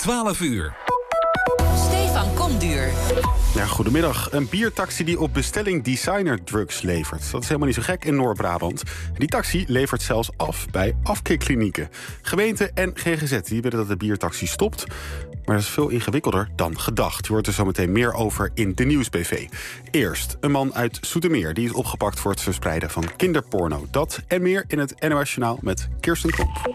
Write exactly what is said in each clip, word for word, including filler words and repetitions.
twaalf uur. Stefan Komduur. Ja, goedemiddag. Een biertaxi die op bestelling designerdrugs levert. Dat is helemaal niet zo gek in Noord-Brabant. Die taxi levert zelfs af bij afkikklinieken. Gemeente en G G Z die willen dat de biertaxi stopt. Maar dat is veel ingewikkelder dan gedacht. Je hoort er zo meteen meer over in de Nieuws B V. Eerst een man uit Zoetermeer. Die is opgepakt voor het verspreiden van kinderporno. Dat en meer in het N O S Journaal met Kirsten Klomp.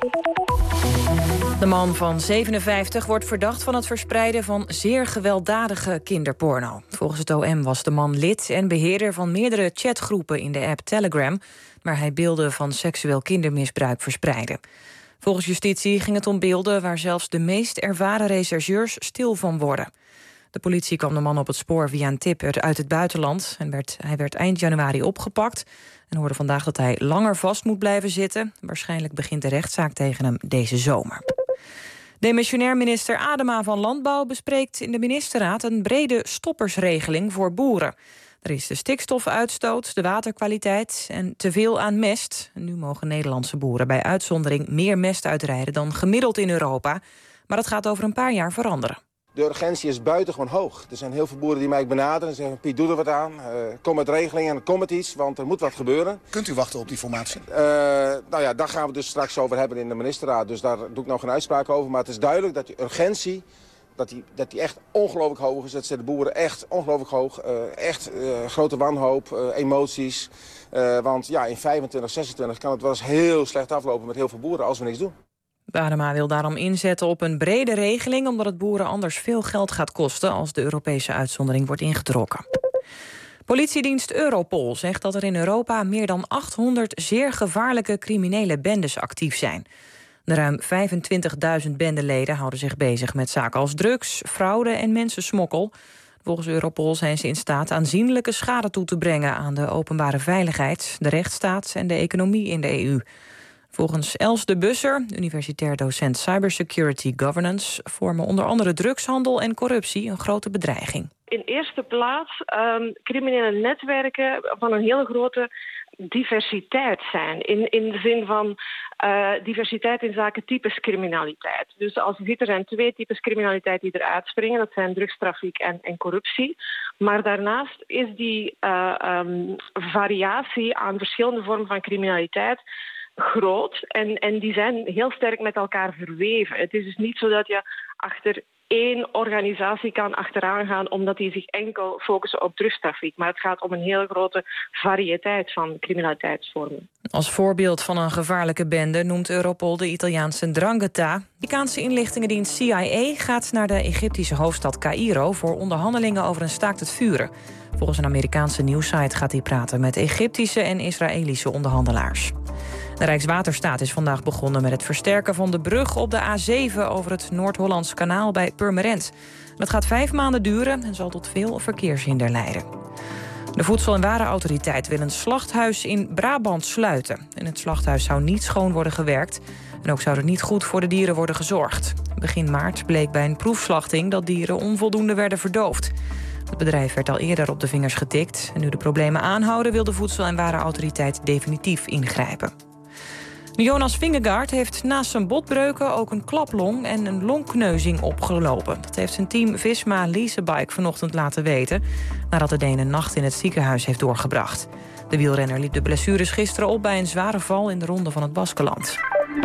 De man van zevenenvijftig wordt verdacht van het verspreiden van zeer gewelddadige kinderporno. Volgens het O M was de man lid en beheerder van meerdere chatgroepen in de app Telegram, waar hij beelden van seksueel kindermisbruik verspreidde. Volgens justitie ging het om beelden waar zelfs de meest ervaren rechercheurs stil van worden. De politie kwam de man op het spoor via een tip uit het buitenland. En werd, hij werd eind januari opgepakt en hoorde vandaag dat hij langer vast moet blijven zitten. Waarschijnlijk begint de rechtszaak tegen hem deze zomer. Demissionair minister Adema van Landbouw bespreekt in de ministerraad een brede stoppersregeling voor boeren. Er is de stikstofuitstoot, de waterkwaliteit en teveel aan mest. Nu mogen Nederlandse boeren bij uitzondering meer mest uitrijden dan gemiddeld in Europa. Maar dat gaat over een paar jaar veranderen. De urgentie is buitengewoon hoog. Er zijn heel veel boeren die mij benaderen en zeggen: Piet, doe er wat aan. Uh, kom met regelingen en kom met iets, want er moet wat gebeuren. Kunt u wachten op die formatie? Uh, nou ja, daar gaan we het dus straks over hebben in de ministerraad. Dus daar doe ik nog geen uitspraak over. Maar het is duidelijk dat die urgentie, dat die, dat die echt ongelooflijk hoog is. Dat zetten de boeren echt ongelooflijk hoog. Uh, echt uh, grote wanhoop, uh, emoties. Uh, want ja, in vijfentwintig, zesentwintig kan het wel eens heel slecht aflopen met heel veel boeren als we niks doen. Adema wil daarom inzetten op een brede regeling, omdat het boeren anders veel geld gaat kosten als de Europese uitzondering wordt ingetrokken. Politiedienst Europol zegt dat er in Europa meer dan achthonderd zeer gevaarlijke criminele bendes actief zijn. De ruim vijfentwintigduizend bendeleden houden zich bezig met zaken als drugs, fraude en mensensmokkel. Volgens Europol zijn ze in staat aanzienlijke schade toe te brengen aan de openbare veiligheid, de rechtsstaat en de economie in de E U. Volgens Els de Busser, universitair docent Cybersecurity Governance, vormen onder andere drugshandel en corruptie een grote bedreiging. In eerste plaats um, criminele netwerken van een hele grote diversiteit zijn. In, in de zin van uh, diversiteit in zaken types criminaliteit. Dus als je ziet, er zijn twee types criminaliteit die eruit springen. Dat zijn drugstrafiek en, en corruptie. Maar daarnaast is die uh, um, variatie aan verschillende vormen van criminaliteit groot en, en die zijn heel sterk met elkaar verweven. Het is dus niet zo dat je achter één organisatie kan achteraan gaan omdat die zich enkel focussen op drugstrafiek. Maar het gaat om een hele grote variëteit van criminaliteitsvormen. Als voorbeeld van een gevaarlijke bende noemt Europol de Italiaanse 'Ndrangheta. De Amerikaanse inlichtingendienst C I A gaat naar de Egyptische hoofdstad Caïro voor onderhandelingen over een staakt het vuren. Volgens een Amerikaanse nieuwssite gaat hij praten met Egyptische en Israëlische onderhandelaars. De Rijkswaterstaat is vandaag begonnen met het versterken van de brug op de A zeven over het Noord-Hollands kanaal bij Purmerend. Dat gaat vijf maanden duren en zal tot veel verkeershinder leiden. De Voedsel- en Warenautoriteit wil een slachthuis in Brabant sluiten. In het slachthuis zou niet schoon worden gewerkt en ook zou er niet goed voor de dieren worden gezorgd. Begin maart bleek bij een proefslachting dat dieren onvoldoende werden verdoofd. Het bedrijf werd al eerder op de vingers getikt en nu de problemen aanhouden wil de Voedsel- en Warenautoriteit definitief ingrijpen. Jonas Vingegaard heeft naast zijn botbreuken ook een klaplong en een longkneuzing opgelopen. Dat heeft zijn team Visma Leasebike vanochtend laten weten, nadat de Deen een nacht in het ziekenhuis heeft doorgebracht. De wielrenner liep de blessures gisteren op bij een zware val in de ronde van het Baskeland.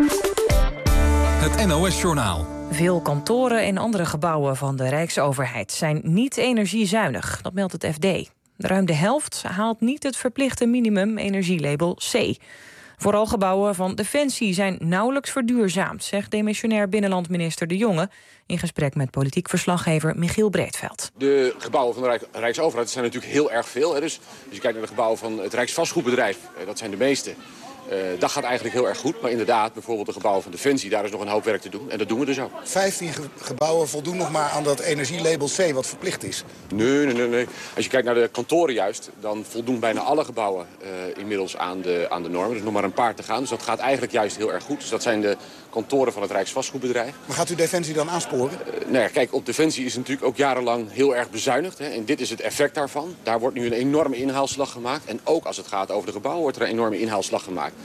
Het N O S Journaal. Veel kantoren en andere gebouwen van de Rijksoverheid zijn niet energiezuinig. Dat meldt het F D. Ruim de helft haalt niet het verplichte minimum energielabel C. Vooral gebouwen van Defensie zijn nauwelijks verduurzaamd, zegt demissionair binnenlandminister De Jonge in gesprek met politiek verslaggever Michiel Breedveld. De gebouwen van de Rijk, Rijksoverheid zijn natuurlijk heel erg veel. Hè. Dus als je kijkt naar de gebouwen van het Rijksvastgoedbedrijf, dat zijn de meeste. Uh, dat gaat eigenlijk heel erg goed. Maar inderdaad, bijvoorbeeld de gebouwen van Defensie, daar is nog een hoop werk te doen. En dat doen we dus ook. vijftien ge- gebouwen voldoen nog maar aan dat energielabel C, wat verplicht is. Nee, nee, nee, nee. Als je kijkt naar de kantoren juist, dan voldoen bijna alle gebouwen uh, inmiddels aan de, aan de normen. Er is nog maar een paar te gaan. Dus dat gaat eigenlijk juist heel erg goed. Dus dat zijn de kantoren van het Rijksvastgoedbedrijf. Maar gaat u Defensie dan aansporen? Uh, nou ja, kijk, op Defensie is natuurlijk ook jarenlang heel erg bezuinigd. Hè, en dit is het effect daarvan. Daar wordt nu een enorme inhaalslag gemaakt. En ook als het gaat over de gebouwen wordt er een enorme inhaalslag gemaakt.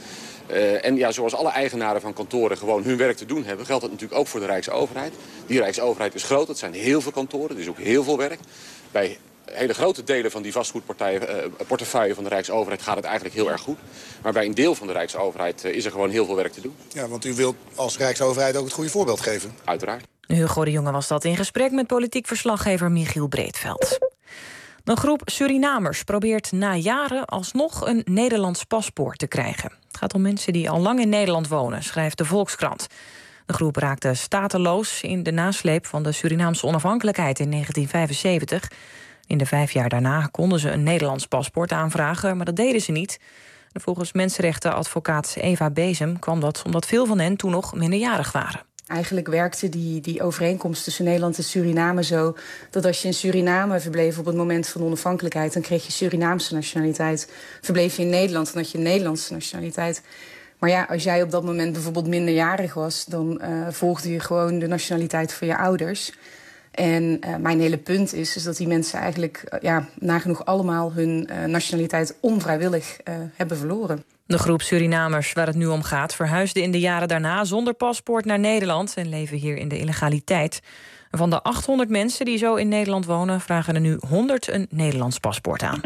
Uh, en ja, zoals alle eigenaren van kantoren gewoon hun werk te doen hebben, geldt dat natuurlijk ook voor de Rijksoverheid. Die Rijksoverheid is groot, dat zijn heel veel kantoren, er is ook heel veel werk. Bij hele grote delen van die vastgoedportefeuille van de Rijksoverheid gaat het eigenlijk heel erg goed. Maar bij een deel van de Rijksoverheid uh, is er gewoon heel veel werk te doen. Ja, want u wilt als Rijksoverheid ook het goede voorbeeld geven. Uiteraard. Hugo de Jonge was dat in gesprek met politiek verslaggever Michiel Breedveld. Een groep Surinamers probeert na jaren alsnog een Nederlands paspoort te krijgen. Het gaat om mensen die al lang in Nederland wonen, schrijft de Volkskrant. De groep raakte stateloos in de nasleep van de Surinaamse onafhankelijkheid in negentien vijfenzeventig. In de vijf jaar daarna konden ze een Nederlands paspoort aanvragen, maar dat deden ze niet. Volgens mensenrechtenadvocaat Eva Bezem kwam dat omdat veel van hen toen nog minderjarig waren. Eigenlijk werkte die, die overeenkomst tussen Nederland en Suriname zo dat als je in Suriname verbleef op het moment van onafhankelijkheid, dan kreeg je Surinaamse nationaliteit. Verbleef je in Nederland, dan had je Nederlandse nationaliteit. Maar ja, als jij op dat moment bijvoorbeeld minderjarig was, dan uh, volgde je gewoon de nationaliteit van je ouders. En uh, mijn hele punt is, is dat die mensen eigenlijk uh, ja, nagenoeg allemaal hun uh, nationaliteit onvrijwillig uh, hebben verloren. De groep Surinamers waar het nu om gaat verhuisde in de jaren daarna zonder paspoort naar Nederland en leven hier in de illegaliteit. Van de achthonderd mensen die zo in Nederland wonen vragen er nu honderd een Nederlands paspoort aan.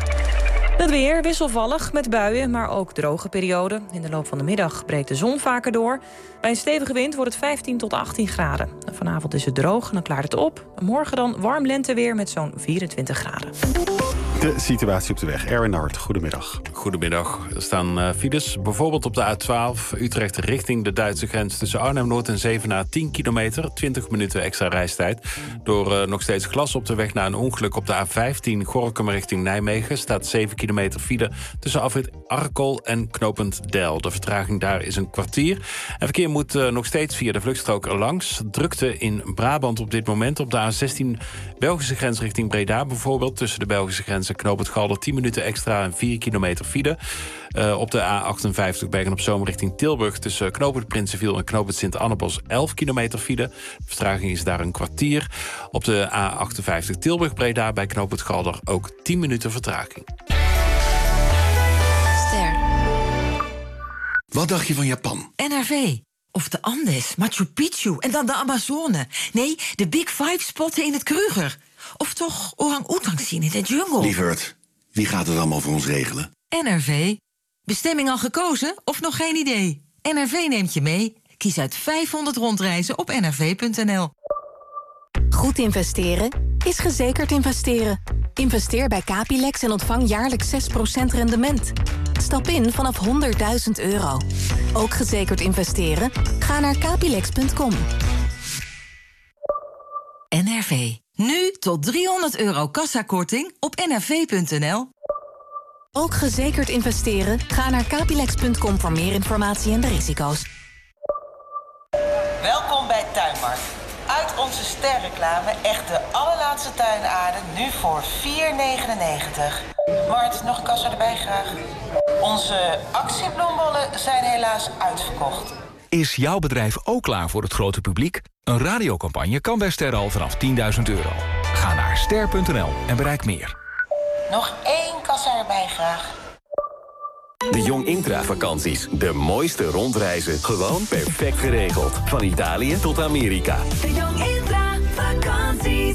Het weer wisselvallig met buien, maar ook droge perioden. In de loop van de middag breekt de zon vaker door. Bij een stevige wind wordt het vijftien tot achttien graden. Vanavond is het droog en dan klaart het op. Morgen dan warm lenteweer met zo'n vierentwintig graden. De situatie op de weg. Erwin Hart, goedemiddag. Goedemiddag. Er staan uh, files, bijvoorbeeld op de A twaalf... Utrecht richting de Duitse grens tussen Arnhem-Noord en Zevenaar... tien kilometer, twintig minuten extra reistijd. Door uh, nog steeds glas op de weg na een ongeluk op de A vijftien... Gorinchem richting Nijmegen staat zeven kilometer file... tussen afrit Arkel en knooppunt Deil. De vertraging daar is een kwartier. En verkeer moet uh, nog steeds via de vluchtstrook erlangs. Drukte in Brabant op dit moment op de A zestien... Belgische grens richting Breda bijvoorbeeld... tussen de Belgische grens en knooppunt Galder tien minuten extra en vier kilometer file. Uh, op de A achtenvijftig Bergen-op-Zoom richting Tilburg... tussen knooppunt Prinsenviel en knooppunt Sint-Annebos elf kilometer file. De vertraging is daar een kwartier. Op de A achtenvijftig Tilburg-Breda bij knooppunt Galder ook tien minuten vertraging. Ster. Wat dacht je van Japan? N R V. Of de Andes, Machu Picchu en dan de Amazone. Nee, de Big Five spotten in het Kruger. Of toch orang-oetang zien in de jungle. Lieverd, wie gaat het allemaal voor ons regelen? N R V. Bestemming al gekozen of nog geen idee? N R V neemt je mee. Kies uit vijfhonderd rondreizen op n r v punt n l. Goed investeren is gezekerd investeren. Investeer bij Capilex en ontvang jaarlijks zes procent rendement. Stap in vanaf honderdduizend euro. Ook gezekerd investeren? Ga naar capilex punt com. N R V. Nu tot driehonderd euro kassakorting op n r v punt n l. Ook gezekerd investeren? Ga naar capilex punt com voor meer informatie en de risico's. Welkom bij Tuinmarkt. Uit onze sterreclame echt de allerlaatste tuinaarde, nu voor vier negenennegentig. Mart, nog een kassa erbij graag. Onze actiebloembollen zijn helaas uitverkocht. Is jouw bedrijf ook klaar voor het grote publiek? Een radiocampagne kan bij Ster al vanaf tienduizend euro. Ga naar ster punt n l en bereik meer. Nog één kassa erbij graag. De Jong Intra-vakanties. De mooiste rondreizen. Gewoon perfect geregeld. Van Italië tot Amerika. De Jong Intra-vakanties.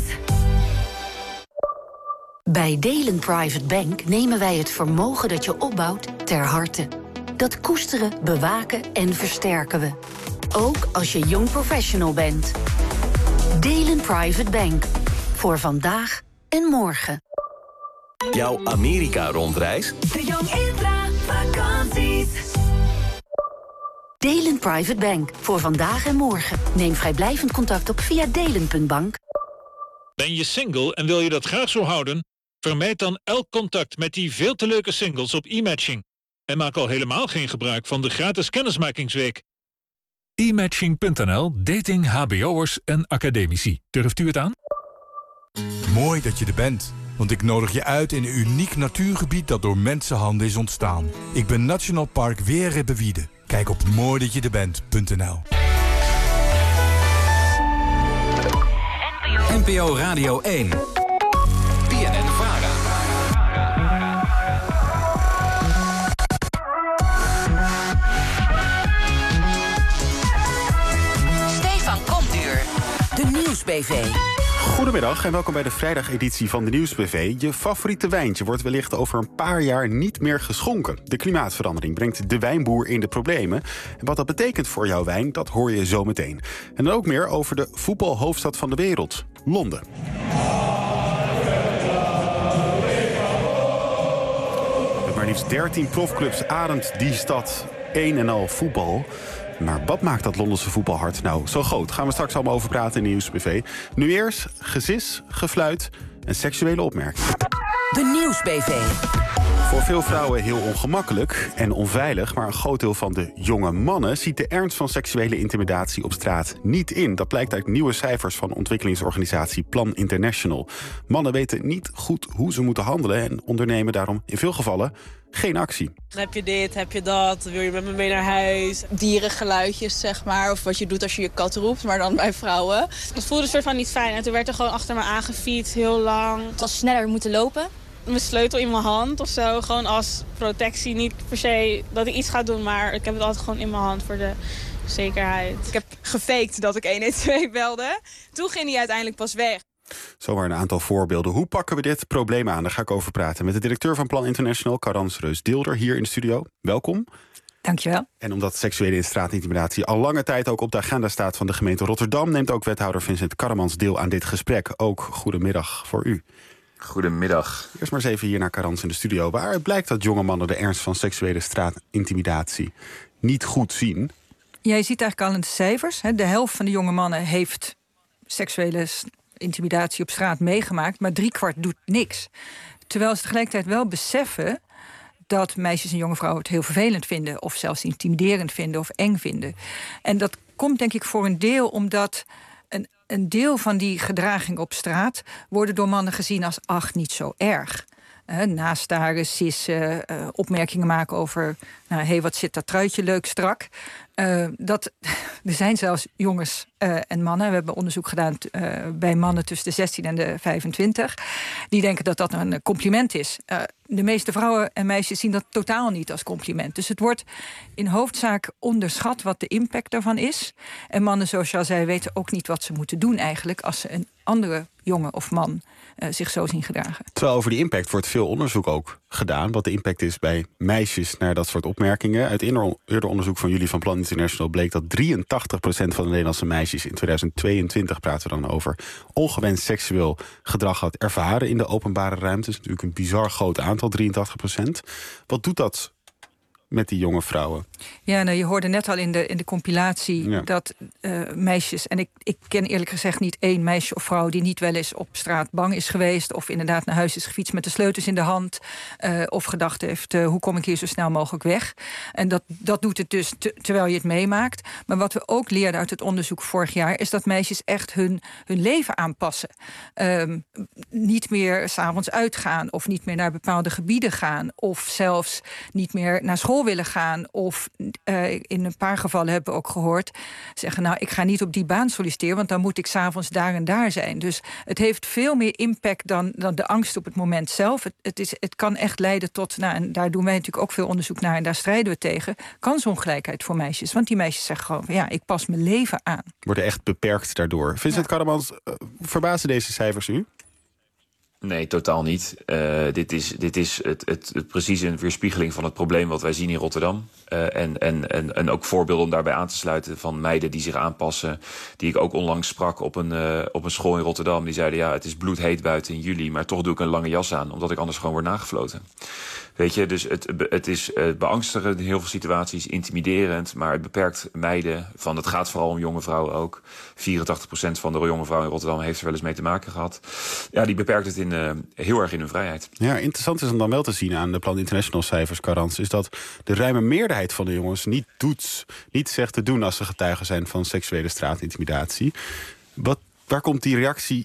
Bij Delen Private Bank nemen wij het vermogen dat je opbouwt ter harte. Dat koesteren, bewaken en versterken we. Ook als je jong professional bent. Delen Private Bank. Voor vandaag en morgen. Jouw Amerika-rondreis? De Jong Intra-vakanties. Delen Private Bank. Voor vandaag en morgen. Neem vrijblijvend contact op via delen punt bank. Ben je single en wil je dat graag zo houden? Vermijd dan elk contact met die veel te leuke singles op e-matching. En maak al helemaal geen gebruik van de gratis kennismakingsweek. e matching punt n l, dating H B O'ers en academici. Durft u het aan? Mooi dat je er bent, want ik nodig je uit in een uniek natuurgebied dat door mensenhanden is ontstaan. Ik ben National Park Weerribbewiede. Kijk op mooi dat je er bent punt n l. N P O Radio één. B N N-Vara. Nieuwsbv. Goedemiddag en welkom bij de vrijdageditie van de Nieuwsbv. Je favoriete wijntje wordt wellicht over een paar jaar niet meer geschonken. De klimaatverandering brengt de wijnboer in de problemen. En wat dat betekent voor jouw wijn, dat hoor je zo meteen. En dan ook meer over de voetbalhoofdstad van de wereld, Londen. Met maar liefst dertien profclubs ademt die stad een en al voetbal. Maar wat maakt dat Londense voetbalhart nou zo groot? Gaan we straks allemaal over praten in de Nieuwsbv. Nu eerst gezis, gefluit en seksuele opmerkingen. De Nieuwsbv. Voor veel vrouwen heel ongemakkelijk en onveilig, maar een groot deel van de jonge mannen ziet de ernst van seksuele intimidatie op straat niet in. Dat blijkt uit nieuwe cijfers van ontwikkelingsorganisatie Plan International. Mannen weten niet goed hoe ze moeten handelen en ondernemen daarom in veel gevallen geen actie. Heb je dit, heb je dat, wil je met me mee naar huis? Dierengeluidjes, zeg maar, of wat je doet als je je kat roept, maar dan bij vrouwen. Het voelde een soort van niet fijn en toen werd er gewoon achter me aangefietst, heel lang. Het was sneller moeten lopen. Mijn sleutel in mijn hand of zo, gewoon als protectie. Niet per se dat ik iets ga doen, maar ik heb het altijd gewoon in mijn hand voor de zekerheid. Ik heb gefaked dat ik honderdtwaalf belde. Toen ging hij uiteindelijk pas weg. Zomaar een aantal voorbeelden. Hoe pakken we dit probleem aan? Daar ga ik over praten met de directeur van Plan International, Carans Reus-Deelder, hier in de studio. Welkom. Dankjewel. En omdat seksuele straatintimidatie al lange tijd ook op de agenda staat van de gemeente Rotterdam, neemt ook wethouder Vincent Karremans deel aan dit gesprek. Ook goedemiddag voor u. Goedemiddag. Eerst maar eens even hier naar Carrans in de studio. Waaruit blijkt dat jonge mannen de ernst van seksuele straatintimidatie niet goed zien? Ja, je ziet eigenlijk al in de cijfers. Hè, de helft van de jonge mannen heeft seksuele intimidatie op straat meegemaakt, maar driekwart doet niks. Terwijl ze tegelijkertijd wel beseffen dat meisjes en jonge vrouwen het heel vervelend vinden, of zelfs intimiderend vinden of eng vinden. En dat komt denk ik voor een deel omdat een, een deel van die gedraging op straat worden door mannen gezien als ach, niet zo erg. Uh, nastaren, sissen, uh, opmerkingen maken over, nou, hé, hey, wat zit dat truitje leuk strak. Uh, dat, er zijn zelfs jongens uh, en mannen, we hebben onderzoek gedaan uh, bij mannen tussen de zestien en de vijfentwintig... die denken dat dat een compliment is. Uh, de meeste vrouwen en meisjes zien dat totaal niet als compliment. Dus het wordt in hoofdzaak onderschat wat de impact daarvan is. En mannen, zoals je al zei, weten ook niet wat ze moeten doen eigenlijk als ze een andere jongen of man uh, zich zo zien gedragen. Terwijl over die impact wordt veel onderzoek ook gedaan. Wat de impact is bij meisjes naar dat soort opmerkingen. Uit eerder onderzoek van jullie van Plan International bleek dat drieëntachtig procent van de Nederlandse meisjes in tweeduizend tweeëntwintig, praten we dan over, ongewenst seksueel gedrag had ervaren in de openbare ruimte. Dat is natuurlijk een bizar groot aantal, drieëntachtig procent. Wat doet dat met die jonge vrouwen? Ja, nou, je hoorde net al in de, in de compilatie ja. dat uh, meisjes, en ik, ik ken eerlijk gezegd niet één meisje of vrouw die niet wel eens op straat bang is geweest of inderdaad naar huis is gefietst met de sleutels in de hand uh, of gedacht heeft, uh, hoe kom ik hier zo snel mogelijk weg? En dat, dat doet het dus te, terwijl je het meemaakt. Maar wat we ook leerden uit het onderzoek vorig jaar is dat meisjes echt hun, hun leven aanpassen. Um, niet meer 's avonds uitgaan of niet meer naar bepaalde gebieden gaan of zelfs niet meer naar school willen gaan of uh, in een paar gevallen hebben we ook gehoord zeggen, nou, ik ga niet op die baan solliciteren, want dan moet ik 's avonds daar en daar zijn. Dus het heeft veel meer impact dan, dan de angst op het moment zelf. Het, het, is, het kan echt leiden tot, nou, en daar doen wij natuurlijk ook veel onderzoek naar en daar strijden we tegen, kansongelijkheid voor meisjes. Want die meisjes zeggen gewoon, ja, ik pas mijn leven aan. Worden echt beperkt daardoor. Vincent ja. Karremans, uh, verbazen deze cijfers u? Nee, totaal niet. Uh, dit is, dit is het, het, het precies een weerspiegeling van het probleem wat wij zien in Rotterdam. Uh, en, en, en, en ook voorbeelden om daarbij aan te sluiten van meiden die zich aanpassen. Die ik ook onlangs sprak op een, uh, op een school in Rotterdam. Die zeiden, ja, het is bloedheet buiten in juli, maar toch doe ik een lange jas aan, omdat ik anders gewoon word nagefloten. Weet je, dus het, het is beangstigend in heel veel situaties, intimiderend, maar het beperkt meiden. Van, het gaat vooral om jonge vrouwen ook. vierentachtig procent van de jonge vrouwen in Rotterdam heeft er wel eens mee te maken gehad. Ja, die beperkt het in, uh, heel erg in hun vrijheid. Ja, interessant is om dan wel te zien aan de Plan International cijfers, Carrans, is dat de ruime meerderheid van de jongens niet doet, niet zegt te doen als ze getuigen zijn van seksuele straatintimidatie. Wat, waar komt die reactie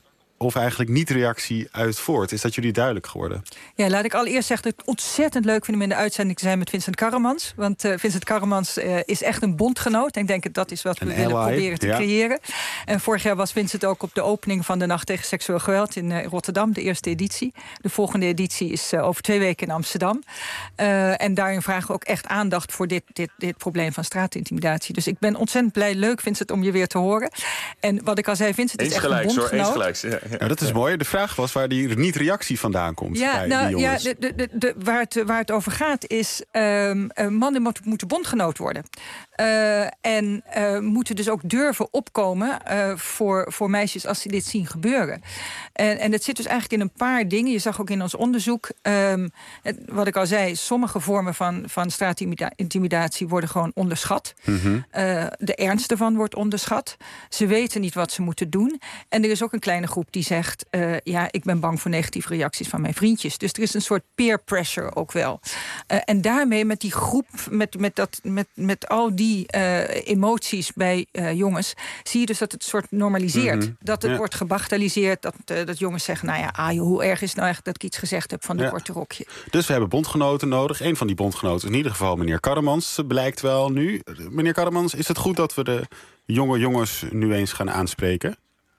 of eigenlijk niet-reactie uit voort? Is dat jullie duidelijk geworden? Ja, laat ik allereerst zeggen dat ik het ontzettend leuk vind om in de uitzending te zijn met Vincent Karremans. Want uh, Vincent Karremans uh, is echt een bondgenoot. En ik denk dat dat is wat we een willen ally, proberen te ja. creëren. En vorig jaar was Vincent ook op de opening van de Nacht tegen Seksueel Geweld in uh, Rotterdam, de eerste editie. De volgende editie is uh, over twee weken in Amsterdam. Uh, en daarin vragen we ook echt aandacht voor dit, dit, dit probleem van straatintimidatie. Dus ik ben ontzettend blij, leuk Vincent, om je weer te horen. En wat ik al zei, Vincent is eens echt gelijks, een bondgenoot. hoor, eens gelijks. Ja, ja. Nou, dat is mooi. De vraag was waar die niet-reactie vandaan komt Ja, bij nou, die ja jongens. de, de, de, de, waar, het, waar het over gaat is... Um, uh, mannen moet, moeten bondgenoot worden. Uh, en uh, moeten dus ook durven opkomen uh, voor, voor meisjes als ze dit zien gebeuren. En, en het zit dus eigenlijk in een paar dingen. Je zag ook in ons onderzoek, um, het, wat ik al zei... sommige vormen van, van straatintimidatie worden gewoon onderschat. Mm-hmm. Uh, de ernst ervan wordt onderschat. Ze weten niet wat ze moeten doen. En er is ook een kleine groep die zegt... Uh, ja, ik ben bang voor negatieve reacties van mijn vriendjes. Dus er is een soort peer pressure ook wel. Uh, en daarmee met die groep, met, met, dat, met, met al die uh, emoties bij uh, jongens... zie je dus dat het soort normaliseert. Mm-hmm. Dat het ja. wordt gebagatelliseerd. Dat, uh, dat jongens zeggen, nou ja, ah, joh, hoe erg is het nou echt dat ik iets gezegd heb van de ja. korte rokje. Dus we hebben bondgenoten nodig. Een van die bondgenoten is in ieder geval meneer Karremans. Blijkt wel nu. Meneer Karremans, is het goed dat we de jonge jongens nu eens gaan aanspreken?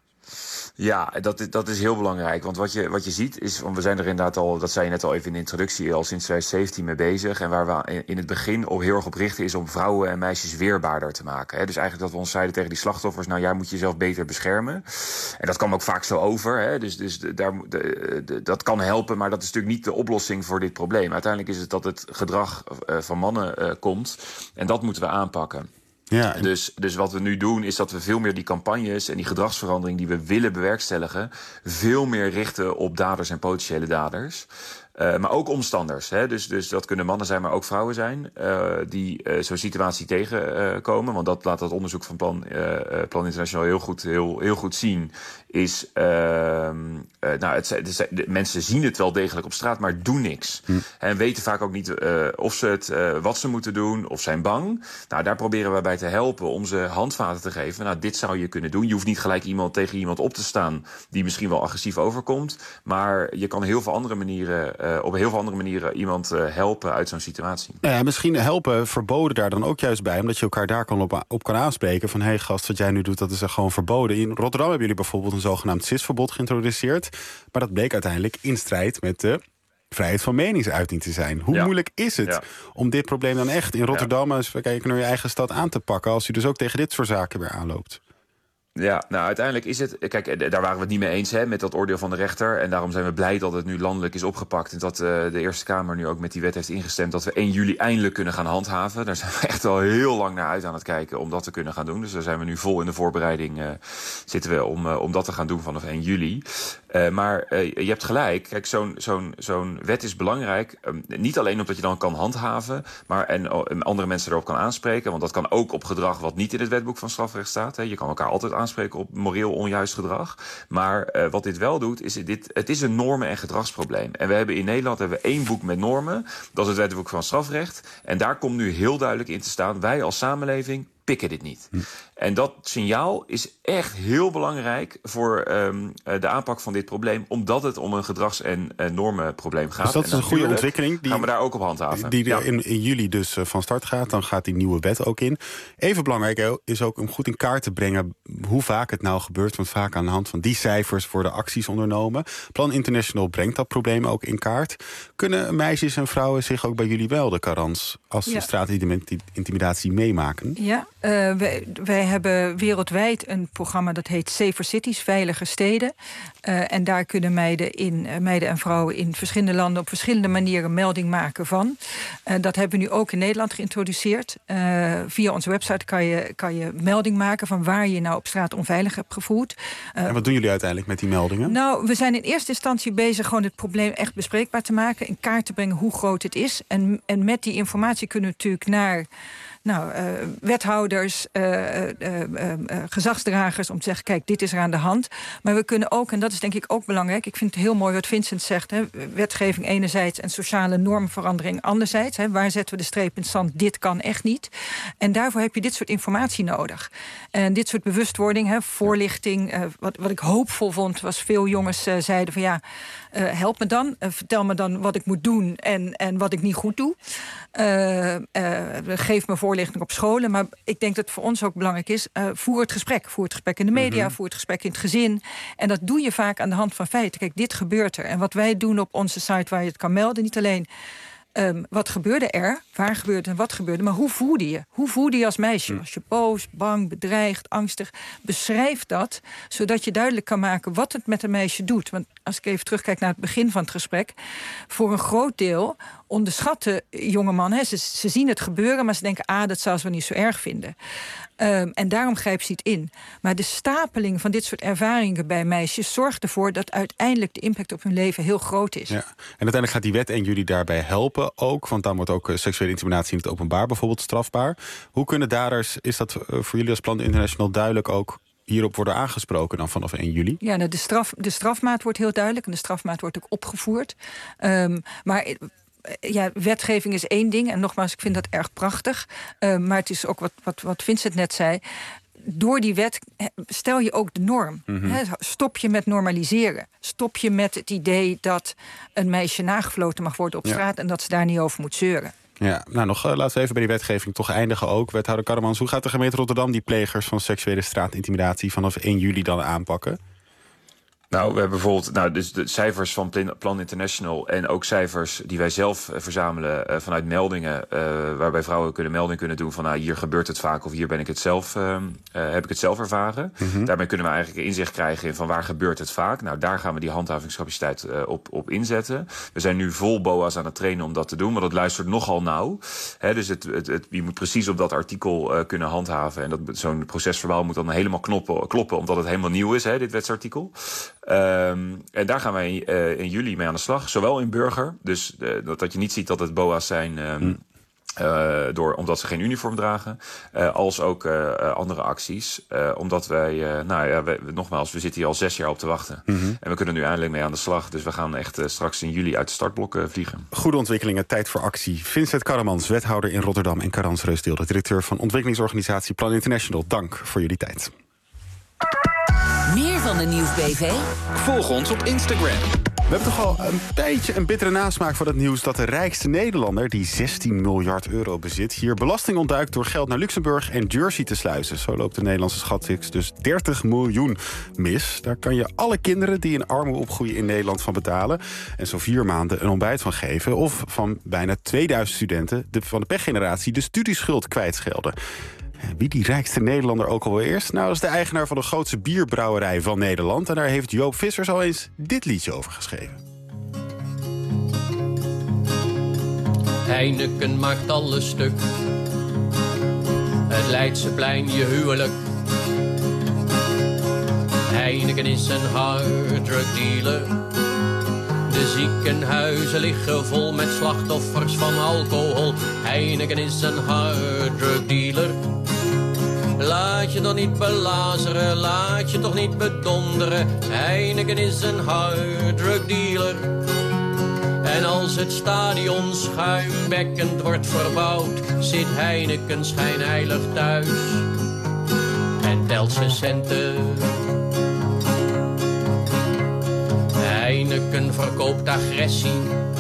Ja, dat, dat is heel belangrijk. Want wat je, wat je ziet is, want we zijn er inderdaad al, dat zei je net al even in de introductie, al sinds twintig zeventien mee bezig. En waar we in het begin op heel erg op richten is om vrouwen en meisjes weerbaarder te maken. Hè? Dus eigenlijk dat we ons zeiden tegen die slachtoffers, nou jij moet jezelf beter beschermen. En dat kwam ook vaak zo over. Hè? Dus, dus daar, de, de, dat kan helpen, maar dat is natuurlijk niet de oplossing voor dit probleem. Uiteindelijk is het dat het gedrag uh, van mannen uh, komt. En dat moeten we aanpakken. Ja, en... dus, dus wat we nu doen is dat we veel meer die campagnes en die gedragsverandering die we willen bewerkstelligen, veel meer richten op daders en potentiële daders. Uh, maar ook omstanders. Hè? Dus, dus dat kunnen mannen zijn, maar ook vrouwen zijn. Uh, die uh, zo'n situatie tegenkomen. Uh, want dat laat dat onderzoek van Plan, uh, Plan Internationaal heel goed, heel, heel goed zien. Is, uh, uh, nou, het, het, de, mensen zien het wel degelijk op straat, maar doen niks. Hm. En weten vaak ook niet uh, of ze het, uh, wat ze moeten doen, of zijn bang. Nou, daar proberen we bij te helpen om ze handvaten te geven. Nou, dit zou je kunnen doen. Je hoeft niet gelijk iemand tegen iemand op te staan die misschien wel agressief overkomt. Maar je kan heel veel andere manieren... Uh, op heel veel andere manieren iemand uh, helpen uit zo'n situatie. Nou ja, misschien helpen verboden daar dan ook juist bij, omdat je elkaar daar kan op, op kan aanspreken van hé hey, gast, wat jij nu doet, dat is er gewoon verboden. In Rotterdam hebben jullie bijvoorbeeld een zogenaamd C I S-verbod geïntroduceerd, maar dat bleek uiteindelijk in strijd met de vrijheid van meningsuiting te zijn. Hoe ja. moeilijk is het ja. om dit probleem dan echt in Rotterdam, ja. als we kijken naar je eigen stad, aan te pakken, als u dus ook tegen dit soort zaken weer aanloopt? Ja, nou uiteindelijk is het... Kijk, daar waren we het niet mee eens hè, met dat oordeel van de rechter. En daarom zijn we blij dat het nu landelijk is opgepakt. En dat uh, de Eerste Kamer nu ook met die wet heeft ingestemd, dat we één juli eindelijk kunnen gaan handhaven. Daar zijn we echt al heel lang naar uit aan het kijken om dat te kunnen gaan doen. Dus daar zijn we nu vol in de voorbereiding uh, zitten we om, uh, om dat te gaan doen vanaf één juli. Uh, maar uh, je hebt gelijk. Kijk, zo'n, zo'n, zo'n wet is belangrijk. Um, niet alleen omdat je dan kan handhaven, maar en, uh, andere mensen erop kan aanspreken. Want dat kan ook op gedrag wat niet in het wetboek van strafrecht staat. Hè. Je kan elkaar altijd aanspreken op moreel onjuist gedrag. Maar uh, wat dit wel doet, is dit, het is een normen- en gedragsprobleem. En we hebben in Nederland hebben we één boek met normen. Dat is het wetboek van strafrecht. En daar komt nu heel duidelijk in te staan, wij als samenleving pikken dit niet. Hm. En dat signaal is echt heel belangrijk voor um, de aanpak van dit probleem, omdat het om een gedrags- en uh, normenprobleem gaat. Dus dat is en een goede ontwikkeling. Die, gaan we daar ook op handhaven. Die ja. in, in juli dus uh, van start gaat. Dan gaat die nieuwe wet ook in. Even belangrijk is ook om goed in kaart te brengen hoe vaak het nou gebeurt. Want vaak aan de hand van die cijfers worden acties ondernomen. Plan International brengt dat probleem ook in kaart. Kunnen meisjes en vrouwen zich ook bij jullie melden, Karrans, als ze ja. straatintimidatie meemaken? Ja, uh, wij, wij hebben wereldwijd een programma dat heet Safer Cities, Veilige Steden. Uh, en daar kunnen meiden, in, uh, meiden en vrouwen in verschillende landen op verschillende manieren melding maken van. Uh, dat hebben we nu ook in Nederland geïntroduceerd. Uh, via onze website kan je, kan je melding maken van waar je nou op straat onveilig hebt gevoerd. Uh, en wat doen jullie uiteindelijk met die meldingen? Nou, we zijn in eerste instantie bezig gewoon het probleem echt bespreekbaar te maken, in kaart te brengen hoe groot het is. En, en met die informatie kunnen we natuurlijk naar nou, uh, wethouders, uh, uh, uh, uh, gezagsdragers... om te zeggen, kijk, dit is er aan de hand. Maar we kunnen ook, en dat is denk ik ook belangrijk... ik vind het heel mooi wat Vincent zegt... Hè, wetgeving enerzijds en sociale normverandering anderzijds. Hè, waar zetten we de streep in het zand? Dit kan echt niet. En daarvoor heb je dit soort informatie nodig. En dit soort bewustwording, hè, voorlichting... Uh, wat, wat ik hoopvol vond, was veel jongens uh, zeiden van... ja, uh, help me dan, uh, vertel me dan wat ik moet doen... en, en wat ik niet goed doe. Uh, uh, geef me voorlichting op scholen. Maar ik denk dat het voor ons ook belangrijk is... Uh, voer het gesprek. Voer het gesprek in de media, mm-hmm. voer het gesprek in het gezin. En dat doe je vaak aan de hand van feiten. Kijk, dit gebeurt er. En wat wij doen op onze site waar je het kan melden... niet alleen um, wat gebeurde er, waar gebeurde en wat gebeurde... maar hoe voelde je? Hoe voelde je als meisje? Was je boos, bang, bedreigd, angstig? Beschrijf dat, zodat je duidelijk kan maken... wat het met een meisje doet. Want als ik even terugkijk naar het begin van het gesprek... voor een groot deel onderschatten jonge mannen. Ze, ze zien het gebeuren, maar ze denken... ah, dat zou ze wel niet zo erg vinden. Um, en daarom grijpt ze het in. Maar de stapeling van dit soort ervaringen bij meisjes... zorgt ervoor dat uiteindelijk de impact op hun leven heel groot is. Ja. En uiteindelijk gaat die wet en jullie daarbij helpen ook... want dan wordt ook uh, seksuele intimidatie in het openbaar bijvoorbeeld strafbaar. Hoe kunnen daders, is dat uh, voor jullie als Plan International duidelijk ook... hierop worden aangesproken dan vanaf één juli? Ja, nou, de, straf, de strafmaat wordt heel duidelijk... en de strafmaat wordt ook opgevoerd. Um, maar... Ja, wetgeving is één ding. En nogmaals, ik vind dat erg prachtig. Uh, maar het is ook wat, wat, wat Vincent net zei. Door die wet stel je ook de norm. Mm-hmm. He, stop je met normaliseren. Stop je met het idee dat een meisje nagefloten mag worden op ja. straat... en dat ze daar niet over moet zeuren. Ja, nou nog, uh, laten we even bij die wetgeving toch eindigen ook. Wethouder Karremans, hoe gaat de gemeente Rotterdam... die plegers van seksuele straatintimidatie vanaf één juli dan aanpakken? Nou, we hebben bijvoorbeeld nou, dus de cijfers van Plan International... en ook cijfers die wij zelf uh, verzamelen uh, vanuit meldingen... Uh, waarbij vrouwen kunnen melding kunnen doen van... nou, hier gebeurt het vaak of hier ben ik het zelf, uh, uh, heb ik het zelf ervaren. Mm-hmm. Daarmee kunnen we eigenlijk inzicht krijgen in van waar gebeurt het vaak. Nou, daar gaan we die handhavingscapaciteit uh, op, op inzetten. We zijn nu vol B O A's aan het trainen om dat te doen... maar dat luistert nogal nauw. He, dus het, het, het, je moet precies op dat artikel uh, kunnen handhaven. En dat, zo'n procesverbaal moet dan helemaal knoppen, kloppen... omdat het helemaal nieuw is, he, dit wetsartikel... Um, en daar gaan wij uh, in juli mee aan de slag. Zowel in burger, dus uh, dat, dat je niet ziet dat het B O A's zijn... Um, hmm. Uh, door, omdat ze geen uniform dragen, uh, als ook uh, andere acties. Uh, omdat wij, uh, nou ja, we, nogmaals, we zitten hier al zes jaar op te wachten. Mm-hmm. En we kunnen nu eindelijk mee aan de slag. Dus we gaan echt uh, straks in juli uit de startblokken vliegen. Goede ontwikkelingen, tijd voor actie. Vincent Karremans, wethouder in Rotterdam... en Karans Reusdeel, directeur van ontwikkelingsorganisatie Plan International. Dank voor jullie tijd. Meer van de Nieuws B V? Volg ons op Instagram. We hebben toch al een beetje een bittere nasmaak van het nieuws... dat de rijkste Nederlander, die zestien miljard euro bezit... hier belasting ontduikt door geld naar Luxemburg en Jersey te sluizen. Zo loopt de Nederlandse schatfix dus dertig miljoen mis. Daar kan je alle kinderen die in armoede opgroeien in Nederland van betalen... en zo vier maanden een ontbijt van geven. Of van bijna tweeduizend studenten de, van de pechgeneratie de studieschuld kwijtschelden. Wie die rijkste Nederlander ook alweer is? Nou, dat is de eigenaar van de grootste bierbrouwerij van Nederland. En daar heeft Joop Vissers al eens dit liedje over geschreven. Heineken maakt alles stuk. Het Leidseplein je huwelijk. Heineken is een harddrugdealer. De ziekenhuizen liggen vol met slachtoffers van alcohol. Heineken is een harddrugdealer. Laat je toch niet belazeren, laat je toch niet bedonderen. Heineken is een harddrugdealer. En als het stadion schuimbekkend wordt verbouwd, zit Heineken schijnheilig thuis en telt zijn centen. Heineken verkoopt agressie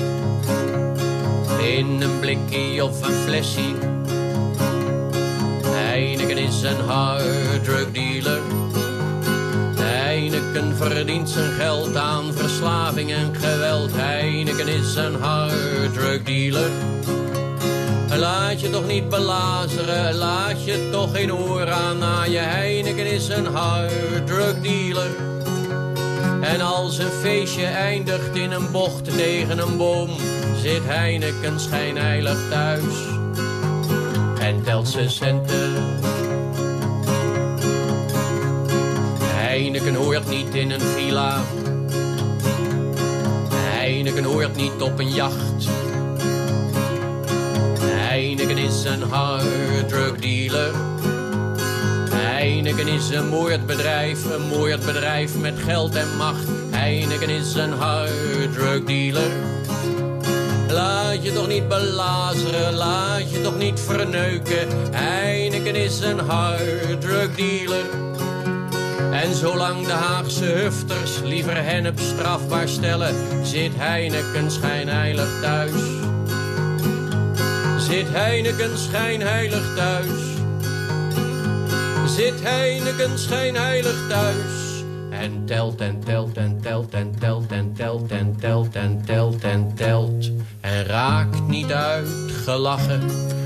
in een blikje of een flesje. Heineken is een harddrugdealer. Heineken verdient zijn geld aan verslaving en geweld. Heineken is een harddrugdealer. Laat je toch niet belazeren, laat je toch geen oor aan naaien. Heineken is een harddrugdealer. En als een feestje eindigt in een bocht tegen een boom, zit Heineken schijnheilig thuis en telt zijn centen. Heineken hoort niet in een villa. Heineken hoort niet op een jacht. Heineken is een harddrugdealer. Heineken is een moordbedrijf, een moordbedrijf met geld en macht. Heineken is een harddrugdealer. Laat je toch niet belazeren, laat je toch niet verneuken. Heineken is een harddrugdealer. En zolang de Haagse hufters liever hennep strafbaar stellen, zit Heineken schijnheilig thuis. Zit Heineken schijnheilig thuis. Zit Heineken schijnheilig thuis. En telt en telt en telt en telt en telt en telt en telt en telt. En raakt niet uitgelachen.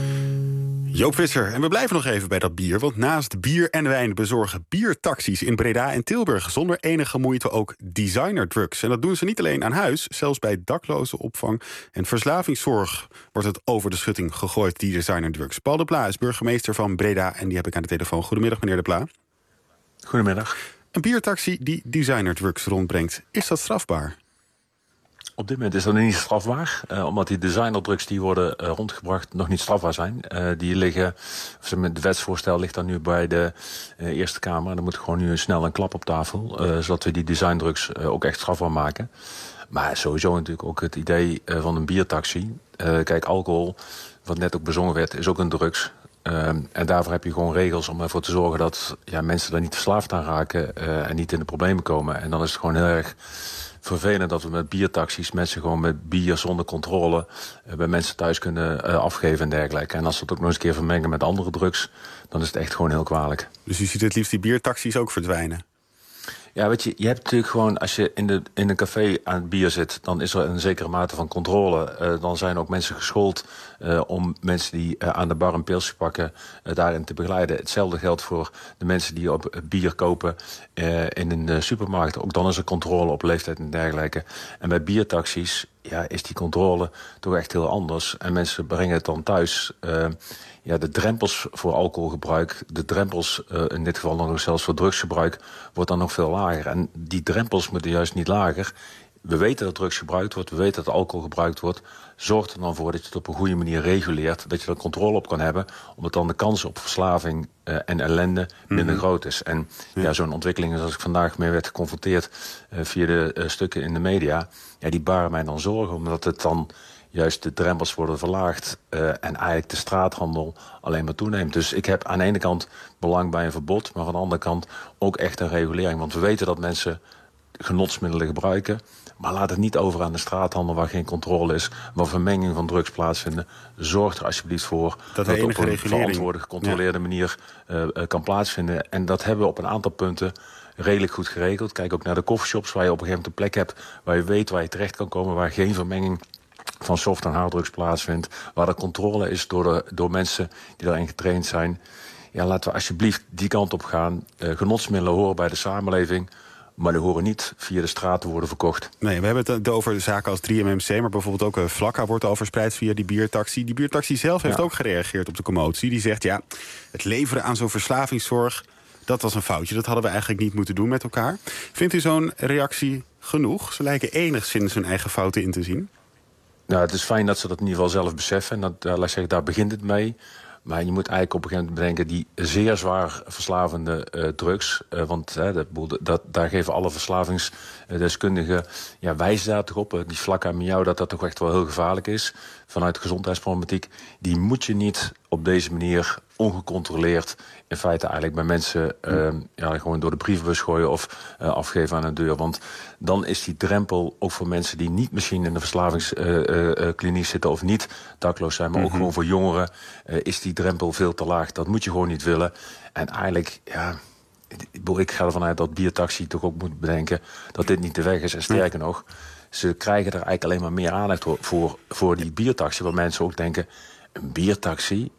Joop Visser, en we blijven nog even bij dat bier. Want naast bier en wijn bezorgen biertaxis in Breda en Tilburg zonder enige moeite ook designerdrugs. En dat doen ze niet alleen aan huis, zelfs bij daklozenopvang en verslavingszorg wordt het over de schutting gegooid, die designerdrugs. Paul de Pla is burgemeester van Breda en die heb ik aan de telefoon. Goedemiddag, meneer de Pla. Goedemiddag. Een biertaxi die designerdrugs rondbrengt, is dat strafbaar? Op dit moment is dat niet strafbaar, uh, omdat die designerdrugs die worden uh, rondgebracht nog niet strafbaar zijn. Uh, die liggen, het wetsvoorstel ligt dan nu bij de uh, Eerste Kamer. En er moet gewoon nu snel een klap op tafel, uh, zodat we die designerdrugs uh, ook echt strafbaar maken. Maar sowieso natuurlijk ook het idee uh, van een biertaxi. Uh, kijk, alcohol, wat net ook bezongen werd, is ook een drugs. Uh, en daarvoor heb je gewoon regels om ervoor te zorgen dat ja, mensen er niet verslaafd aan raken uh, en niet in de problemen komen. En dan is het gewoon heel erg vervelend dat we met biertaxis mensen gewoon met bier zonder controle uh, bij mensen thuis kunnen uh, afgeven en dergelijke. En als we het ook nog eens een keer vermengen met andere drugs, dan is het echt gewoon heel kwalijk. Dus u ziet het liefst die biertaxis ook verdwijnen? Ja, weet je, je hebt natuurlijk gewoon, als je in, de, in een café aan het bier zit, dan is er een zekere mate van controle. Uh, dan zijn ook mensen geschoold uh, om mensen die uh, aan de bar een pilsje pakken, uh, daarin te begeleiden. Hetzelfde geldt voor de mensen die op bier kopen uh, in een uh, supermarkt. Ook dan is er controle op leeftijd en dergelijke. En bij biertaxis ja, is die controle toch echt heel anders. En mensen brengen het dan thuis. Uh, Ja, de drempels voor alcoholgebruik, de drempels uh, in dit geval nog zelfs voor drugsgebruik, wordt dan nog veel lager. En die drempels moeten juist niet lager. We weten dat drugs gebruikt wordt, we weten dat alcohol gebruikt wordt. Zorg er dan voor dat je het op een goede manier reguleert, dat je er controle op kan hebben, omdat dan de kans op verslaving uh, en ellende minder mm-hmm. groot is. En ja, ja zo'n ontwikkeling, zoals ik vandaag mee werd geconfronteerd uh, via de uh, stukken in de media, ja, die baren mij dan zorgen, omdat het dan juist de drempels worden verlaagd uh, en eigenlijk de straathandel alleen maar toeneemt. Dus ik heb aan de ene kant belang bij een verbod, maar aan de andere kant ook echt een regulering. Want we weten dat mensen genotsmiddelen gebruiken, maar laat het niet over aan de straathandel waar geen controle is, waar vermenging van drugs plaatsvinden. Zorg er alsjeblieft voor dat, dat het op een verantwoorde, gecontroleerde ja. manier uh, uh, kan plaatsvinden. En dat hebben we op een aantal punten redelijk goed geregeld. Kijk ook naar de coffeeshops waar je op een gegeven moment een plek hebt waar je weet waar je terecht kan komen, waar geen vermenging van soft- en harddrugs plaatsvindt, waar er controle is door, de, door mensen die daarin getraind zijn. Ja, laten we alsjeblieft die kant op gaan. Uh, genotsmiddelen horen bij de samenleving, maar die horen niet via de straat te worden verkocht. Nee, we hebben het over zaken als drie M M C, maar bijvoorbeeld ook uh, Vlakka wordt al verspreid via die biertaxi. Die biertaxi zelf heeft ja. ook gereageerd op de commotie. Die zegt, ja, het leveren aan zo'n verslavingszorg, dat was een foutje. Dat hadden we eigenlijk niet moeten doen met elkaar. Vindt u zo'n reactie genoeg? Ze lijken enigszins hun eigen fouten in te zien. Nou, het is fijn dat ze dat in ieder geval zelf beseffen. En dat, uh, laat ik zeggen, daar begint het mee. Maar je moet eigenlijk op een gegeven moment bedenken die zeer zwaar verslavende uh, drugs. Uh, want uh, dat, dat, daar geven alle verslavingsdeskundigen ja, wijzen daar toch op. Uh, die Vlakka en Miauw, dat dat toch echt wel heel gevaarlijk is. Vanuit de gezondheidsproblematiek. Die moet je niet op deze manier ongecontroleerd in feite eigenlijk bij mensen uh, ja, gewoon door de brievenbus gooien of uh, afgeven aan een deur. Want dan is die drempel ook voor mensen die niet misschien in de verslavingskliniek uh, uh, zitten of niet dakloos zijn, maar mm-hmm. ook gewoon voor jongeren uh, is die drempel veel te laag. Dat moet je gewoon niet willen. En eigenlijk, ja, ik ga ervan uit dat biertaxi toch ook moet bedenken dat dit niet de weg is. En sterker nog, ze krijgen er eigenlijk alleen maar meer aandacht voor, voor die biertaxi, waar mensen ook denken, een biertaxi,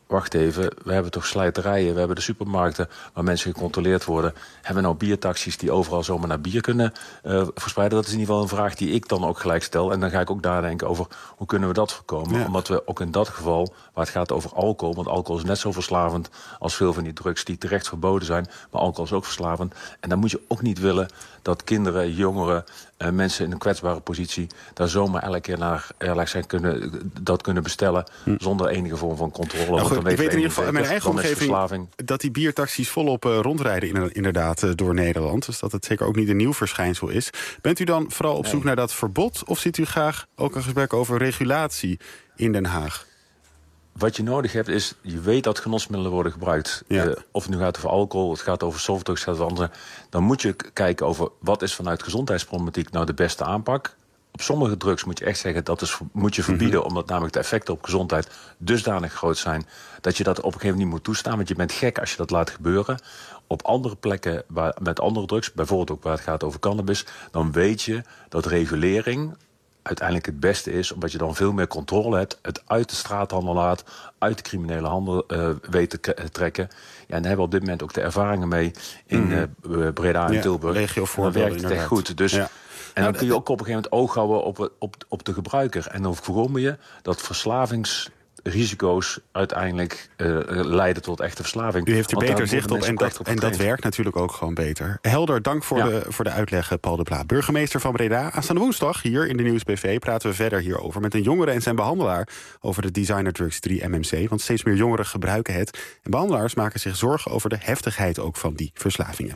wacht even, we hebben toch slijterijen, we hebben de supermarkten waar mensen gecontroleerd worden. Hebben we nou biertaxis die overal zomaar naar bier kunnen uh, verspreiden? Dat is in ieder geval een vraag die ik dan ook gelijk stel. En dan ga ik ook nadenken over hoe kunnen we dat voorkomen. Ja. Omdat we ook in dat geval, waar het gaat over alcohol, want alcohol is net zo verslavend als veel van die drugs die terecht verboden zijn. Maar alcohol is ook verslavend. En dan moet je ook niet willen dat kinderen, jongeren, uh, mensen in een kwetsbare positie daar zomaar elke keer naar ergens zijn kunnen, dat kunnen bestellen hm. zonder enige vorm van controle. Nou, goed, want dan ik weet in ieder geval in mijn zeker, eigen omgeving dat die biertaxis volop uh, rondrijden inderdaad uh, door Nederland. Dus dat het zeker ook niet een nieuw verschijnsel is. Bent u dan vooral op zoek nee. naar dat verbod of ziet u graag ook een gesprek over regulatie in Den Haag? Wat je nodig hebt is, je weet dat genotsmiddelen worden gebruikt. Ja. Uh, of het nu gaat over alcohol, het gaat over softdrugs, het gaat over andere. Dan moet je kijken over wat is vanuit gezondheidsproblematiek nou de beste aanpak. Op sommige drugs moet je echt zeggen, dat is, moet je verbieden, mm-hmm. omdat namelijk de effecten op gezondheid dusdanig groot zijn dat je dat op een gegeven moment niet moet toestaan. Want je bent gek als je dat laat gebeuren. Op andere plekken waar, met andere drugs, bijvoorbeeld ook waar het gaat over cannabis, dan weet je dat regulering uiteindelijk het beste is, omdat je dan veel meer controle hebt, het uit de straathandel laat, uit de criminele handel uh, weet te k- trekken. Ja, en daar hebben we op dit moment ook de ervaringen mee in mm-hmm. uh, Breda en ja, Tilburg. Regio en dan werkt het echt goed. Dus, ja. En dan kun je ook op een gegeven moment oog houden op, op, op de gebruiker. En dan voorkom je dat verslavingsrisico's uiteindelijk uh, leiden tot echte verslaving. U heeft er beter zicht op en dat, op en dat werkt natuurlijk ook gewoon beter. Helder, dank voor, ja. de, voor de uitleg, Paul de Pla. Burgemeester van Breda. Aanstaande woensdag hier in de Nieuwsbv praten we verder hierover met een jongere en zijn behandelaar over de designerdrugs drie M M C. Want steeds meer jongeren gebruiken het. En behandelaars maken zich zorgen over de heftigheid ook van die verslavingen.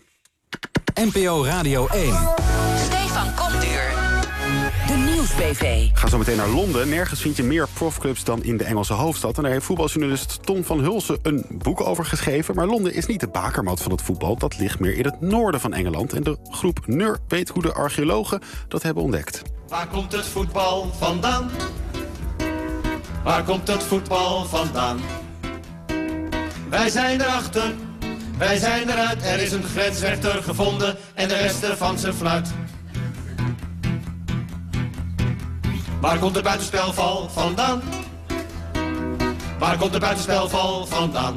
N P O Radio één. Stefan Komduur. De Nieuwsbv. Ga zo meteen naar Londen. Nergens vind je meer profclubs dan in de Engelse hoofdstad. En daar heeft voetbaljournalist Tom van Hulsen een boek over geschreven. Maar Londen is niet de bakermat van het voetbal. Dat ligt meer in het noorden van Engeland. En de groep N U R weet hoe de archeologen dat hebben ontdekt. Waar komt het voetbal vandaan? Waar komt het voetbal vandaan? Wij zijn erachter. Wij zijn eruit, er is een grensrechter gevonden en de rest ervan zijn fluit. Waar komt de buitenspelval vandaan? Waar komt de buitenspelval vandaan?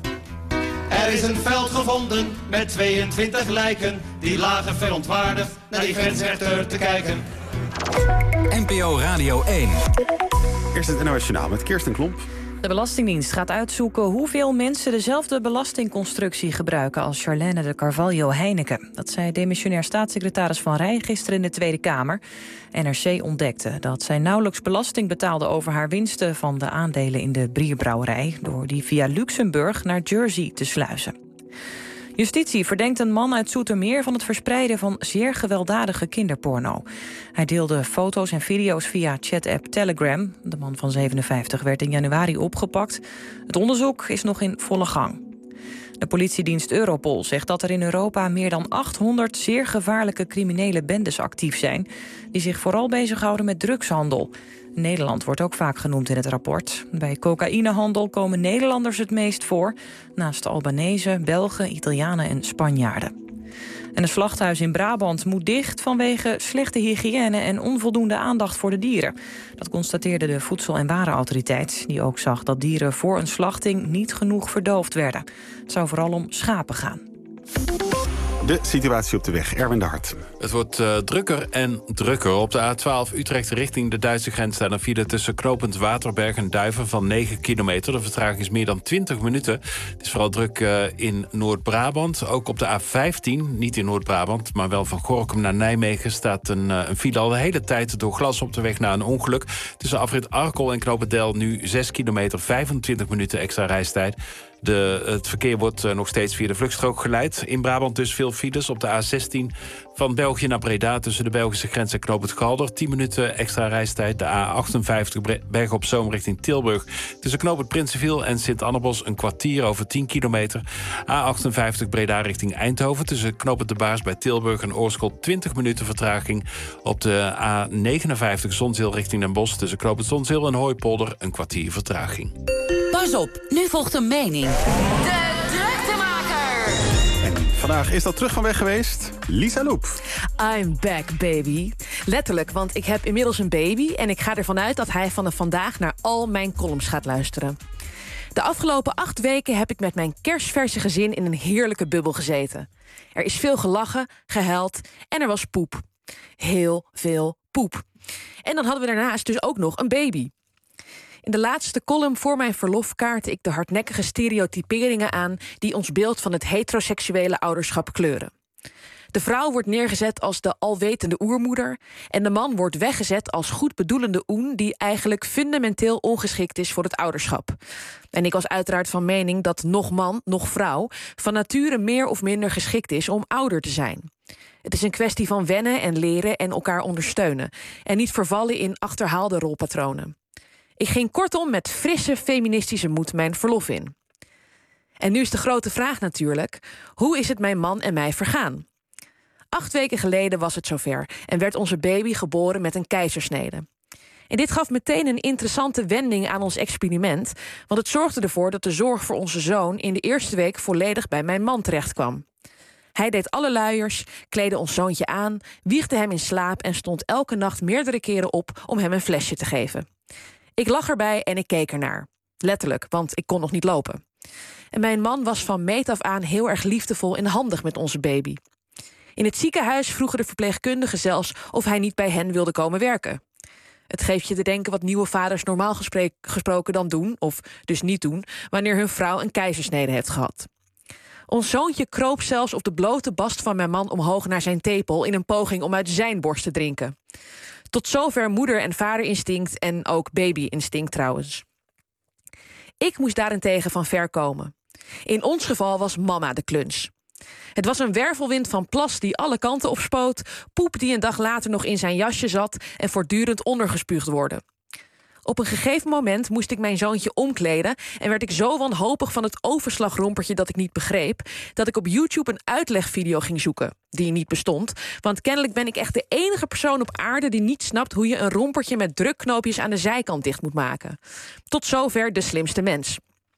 Er is een veld gevonden met tweeëntwintig lijken, die lagen verontwaardigd naar die grensrechter te kijken. N P O Radio één. Eerst het N O S Journaal met Kirsten Klomp. De Belastingdienst gaat uitzoeken hoeveel mensen dezelfde belastingconstructie gebruiken als Charlène de Carvalho Heineken. Dat zei demissionair staatssecretaris Van Rij gisteren in de Tweede Kamer. N R C ontdekte dat zij nauwelijks belasting betaalde over haar winsten van de aandelen in de bierbrouwerij, door die via Luxemburg naar Jersey te sluizen. Justitie verdenkt een man uit Zoetermeer van het verspreiden van zeer gewelddadige kinderporno. Hij deelde foto's en video's via chat-app Telegram. De man van zevenenvijftig werd in januari opgepakt. Het onderzoek is nog in volle gang. De politiedienst Europol zegt dat er in Europa meer dan achthonderd zeer gevaarlijke criminele bendes actief zijn, die zich vooral bezighouden met drugshandel. Nederland wordt ook vaak genoemd in het rapport. Bij cocaïnehandel komen Nederlanders het meest voor, naast de Albanese, Belgen, Italianen en Spanjaarden. En een slachthuis in Brabant moet dicht vanwege slechte hygiëne en onvoldoende aandacht voor de dieren. Dat constateerde de Voedsel- en Warenautoriteit, die ook zag dat dieren voor een slachting niet genoeg verdoofd werden. Het zou vooral om schapen gaan. De situatie op de weg, Erwin de Hart. Het wordt uh, drukker en drukker. Op de A twaalf Utrecht richting de Duitse grens staan een file tussen knooppunt Waterberg en Duiven van negen kilometer. De vertraging is meer dan twintig minuten. Het is vooral druk uh, in Noord-Brabant. Ook op de A vijftien, niet in Noord-Brabant, maar wel van Gorinchem naar Nijmegen, staat een, uh, een file al de hele tijd door glas op de weg na een ongeluk. Tussen afrit Arkel en Knopendel nu zes kilometer, vijfentwintig minuten extra reistijd. De, het verkeer wordt uh, nog steeds via de vluchtstrook geleid. In Brabant dus veel files op de A zestien van België naar Breda tussen de Belgische grens en Knoop het Galder. tien minuten extra reistijd. De A achtenvijftig Bergen op Zoom richting Tilburg. Tussen Knoop het Prinsenviel en Sint-Annebos een kwartier over tien kilometer. A achtenvijftig Breda richting Eindhoven. Tussen Knoop het De Baars bij Tilburg en Oorschot twintig minuten vertraging. Op de A negenenvijftig Zonzeel richting Den Bosch. Tussen Knoop het Zonzeel en Hooipolder een kwartier vertraging. Pas op, nu volgt een mening. De druktemaker. En vandaag is dat terug van weg geweest. Lisa Loep. I'm back, baby. Letterlijk, want ik heb inmiddels een baby en ik ga ervan uit dat hij vanaf vandaag naar al mijn columns gaat luisteren. De afgelopen acht weken heb ik met mijn kerstverse gezin in een heerlijke bubbel gezeten. Er is veel gelachen, gehuild en er was poep. Heel veel poep. En dan hadden we daarnaast dus ook nog een baby. In de laatste column voor mijn verlof kaartte ik de hardnekkige stereotyperingen aan die ons beeld van het heteroseksuele ouderschap kleuren. De vrouw wordt neergezet als de alwetende oermoeder en de man wordt weggezet als goedbedoelende oen die eigenlijk fundamenteel ongeschikt is voor het ouderschap. En ik was uiteraard van mening dat nog man, nog vrouw van nature meer of minder geschikt is om ouder te zijn. Het is een kwestie van wennen en leren en elkaar ondersteunen en niet vervallen in achterhaalde rolpatronen. Ik ging kortom met frisse feministische moed mijn verlof in. En nu is de grote vraag natuurlijk, hoe is het mijn man en mij vergaan? Acht weken geleden was het zover en werd onze baby geboren met een keizersnede. En dit gaf meteen een interessante wending aan ons experiment, want het zorgde ervoor dat de zorg voor onze zoon in de eerste week volledig bij mijn man terechtkwam. Hij deed alle luiers, kleedde ons zoontje aan, wiegde hem in slaap en stond elke nacht meerdere keren op om hem een flesje te geven. Ik lag erbij en ik keek ernaar. Letterlijk, want ik kon nog niet lopen. En mijn man was van meet af aan heel erg liefdevol en handig met onze baby. In het ziekenhuis vroegen de verpleegkundigen zelfs of hij niet bij hen wilde komen werken. Het geeft je te denken wat nieuwe vaders normaal gesprek, gesproken dan doen, of dus niet doen, wanneer hun vrouw een keizersnede heeft gehad. Ons zoontje kroop zelfs op de blote bast van mijn man omhoog naar zijn tepel in een poging om uit zijn borst te drinken. Tot zover moeder- en vaderinstinct en ook baby-instinct trouwens. Ik moest daarentegen van ver komen. In ons geval was mama de kluns. Het was een wervelwind van plas die alle kanten opspoot, poep die een dag later nog in zijn jasje zat en voortdurend ondergespuugd worden. Op een gegeven moment moest ik mijn zoontje omkleden en werd ik zo wanhopig van het overslagrompertje dat ik niet begreep, dat ik op YouTube een uitlegvideo ging zoeken, die niet bestond, want kennelijk ben ik echt de enige persoon op aarde die niet snapt hoe je een rompertje met drukknoopjes aan de zijkant dicht moet maken. Tot zover de slimste mens.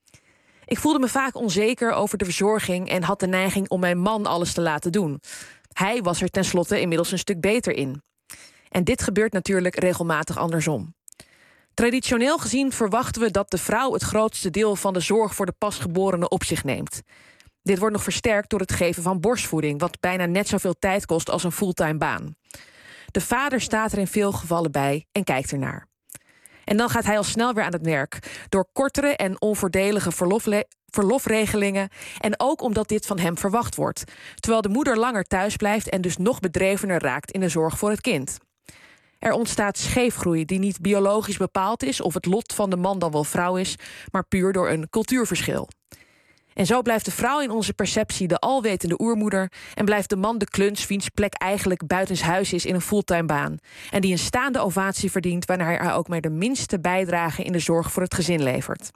Ik voelde me vaak onzeker over de verzorging en had de neiging om mijn man alles te laten doen. Hij was er tenslotte inmiddels een stuk beter in. En dit gebeurt natuurlijk regelmatig andersom. Traditioneel gezien verwachten we dat de vrouw het grootste deel van de zorg voor de pasgeborene op zich neemt. Dit wordt nog versterkt door het geven van borstvoeding, wat bijna net zoveel tijd kost als een fulltime baan. De vader staat er in veel gevallen bij en kijkt ernaar. En dan gaat hij al snel weer aan het werk, door kortere en onvoordelige verlofle- verlofregelingen en ook omdat dit van hem verwacht wordt, terwijl de moeder langer thuis blijft en dus nog bedrevener raakt in de zorg voor het kind. Er ontstaat scheefgroei die niet biologisch bepaald is of het lot van de man dan wel vrouw is, maar puur door een cultuurverschil. En zo blijft de vrouw in onze perceptie de alwetende oermoeder en blijft de man de kluns wiens plek eigenlijk buitenshuis is in een fulltime baan en die een staande ovatie verdient wanneer hij ook maar de minste bijdrage in de zorg voor het gezin levert.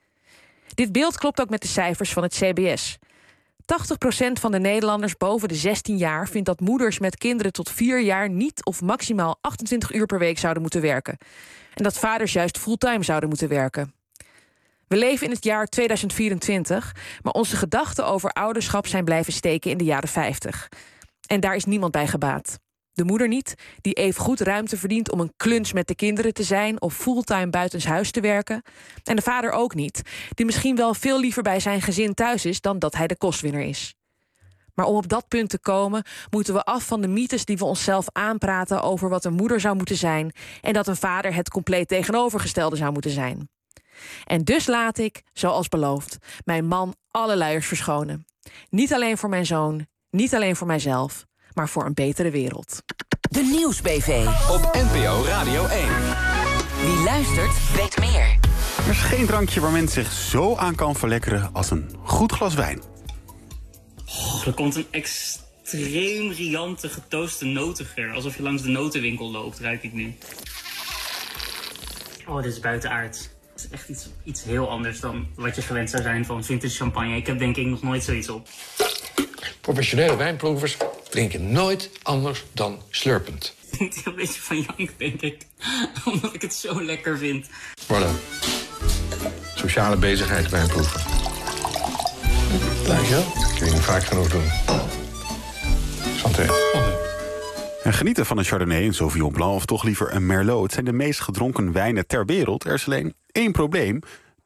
Dit beeld klopt ook met de cijfers van het C B S. tachtig procent van de Nederlanders boven de zestien jaar vindt dat moeders met kinderen tot vier jaar niet of maximaal achtentwintig uur per week zouden moeten werken. En dat vaders juist fulltime zouden moeten werken. We leven in het jaar tweeduizend vierentwintig, maar onze gedachten over ouderschap zijn blijven steken in de jaren vijftig. En daar is niemand bij gebaat. De moeder niet, die evengoed ruimte verdient om een kluns met de kinderen te zijn of fulltime buitenshuis te werken. En de vader ook niet, die misschien wel veel liever bij zijn gezin thuis is dan dat hij de kostwinner is. Maar om op dat punt te komen, moeten we af van de mythes die we onszelf aanpraten over wat een moeder zou moeten zijn en dat een vader het compleet tegenovergestelde zou moeten zijn. En dus laat ik, zoals beloofd, mijn man alle luiers verschonen. Niet alleen voor mijn zoon, niet alleen voor mijzelf, maar voor een betere wereld. De Nieuws-B V. Op N P O Radio één. Wie luistert, weet meer. Er is geen drankje waar men zich zo aan kan verlekkeren als een goed glas wijn. Oh, er komt een extreem riante getooste notengeur. Alsof je langs de notenwinkel loopt, ruik ik nu. Oh, dit is buitenaards. Het is echt iets, iets heel anders dan wat je gewend zou zijn van vintage champagne. Ik heb denk ik nog nooit zoiets op. Professionele wijnproevers drinken nooit anders dan slurpend. Ik denk een beetje van jank, denk ik. Omdat ik het zo lekker vind. Voilà. Sociale bezigheid wijnproeven. Dankjewel. Kun je niet vaak genoeg doen. Santé. En genieten van een Chardonnay, een Sauvignon Blanc of toch liever een Merlot. Het zijn de meest gedronken wijnen ter wereld. Er is alleen één probleem.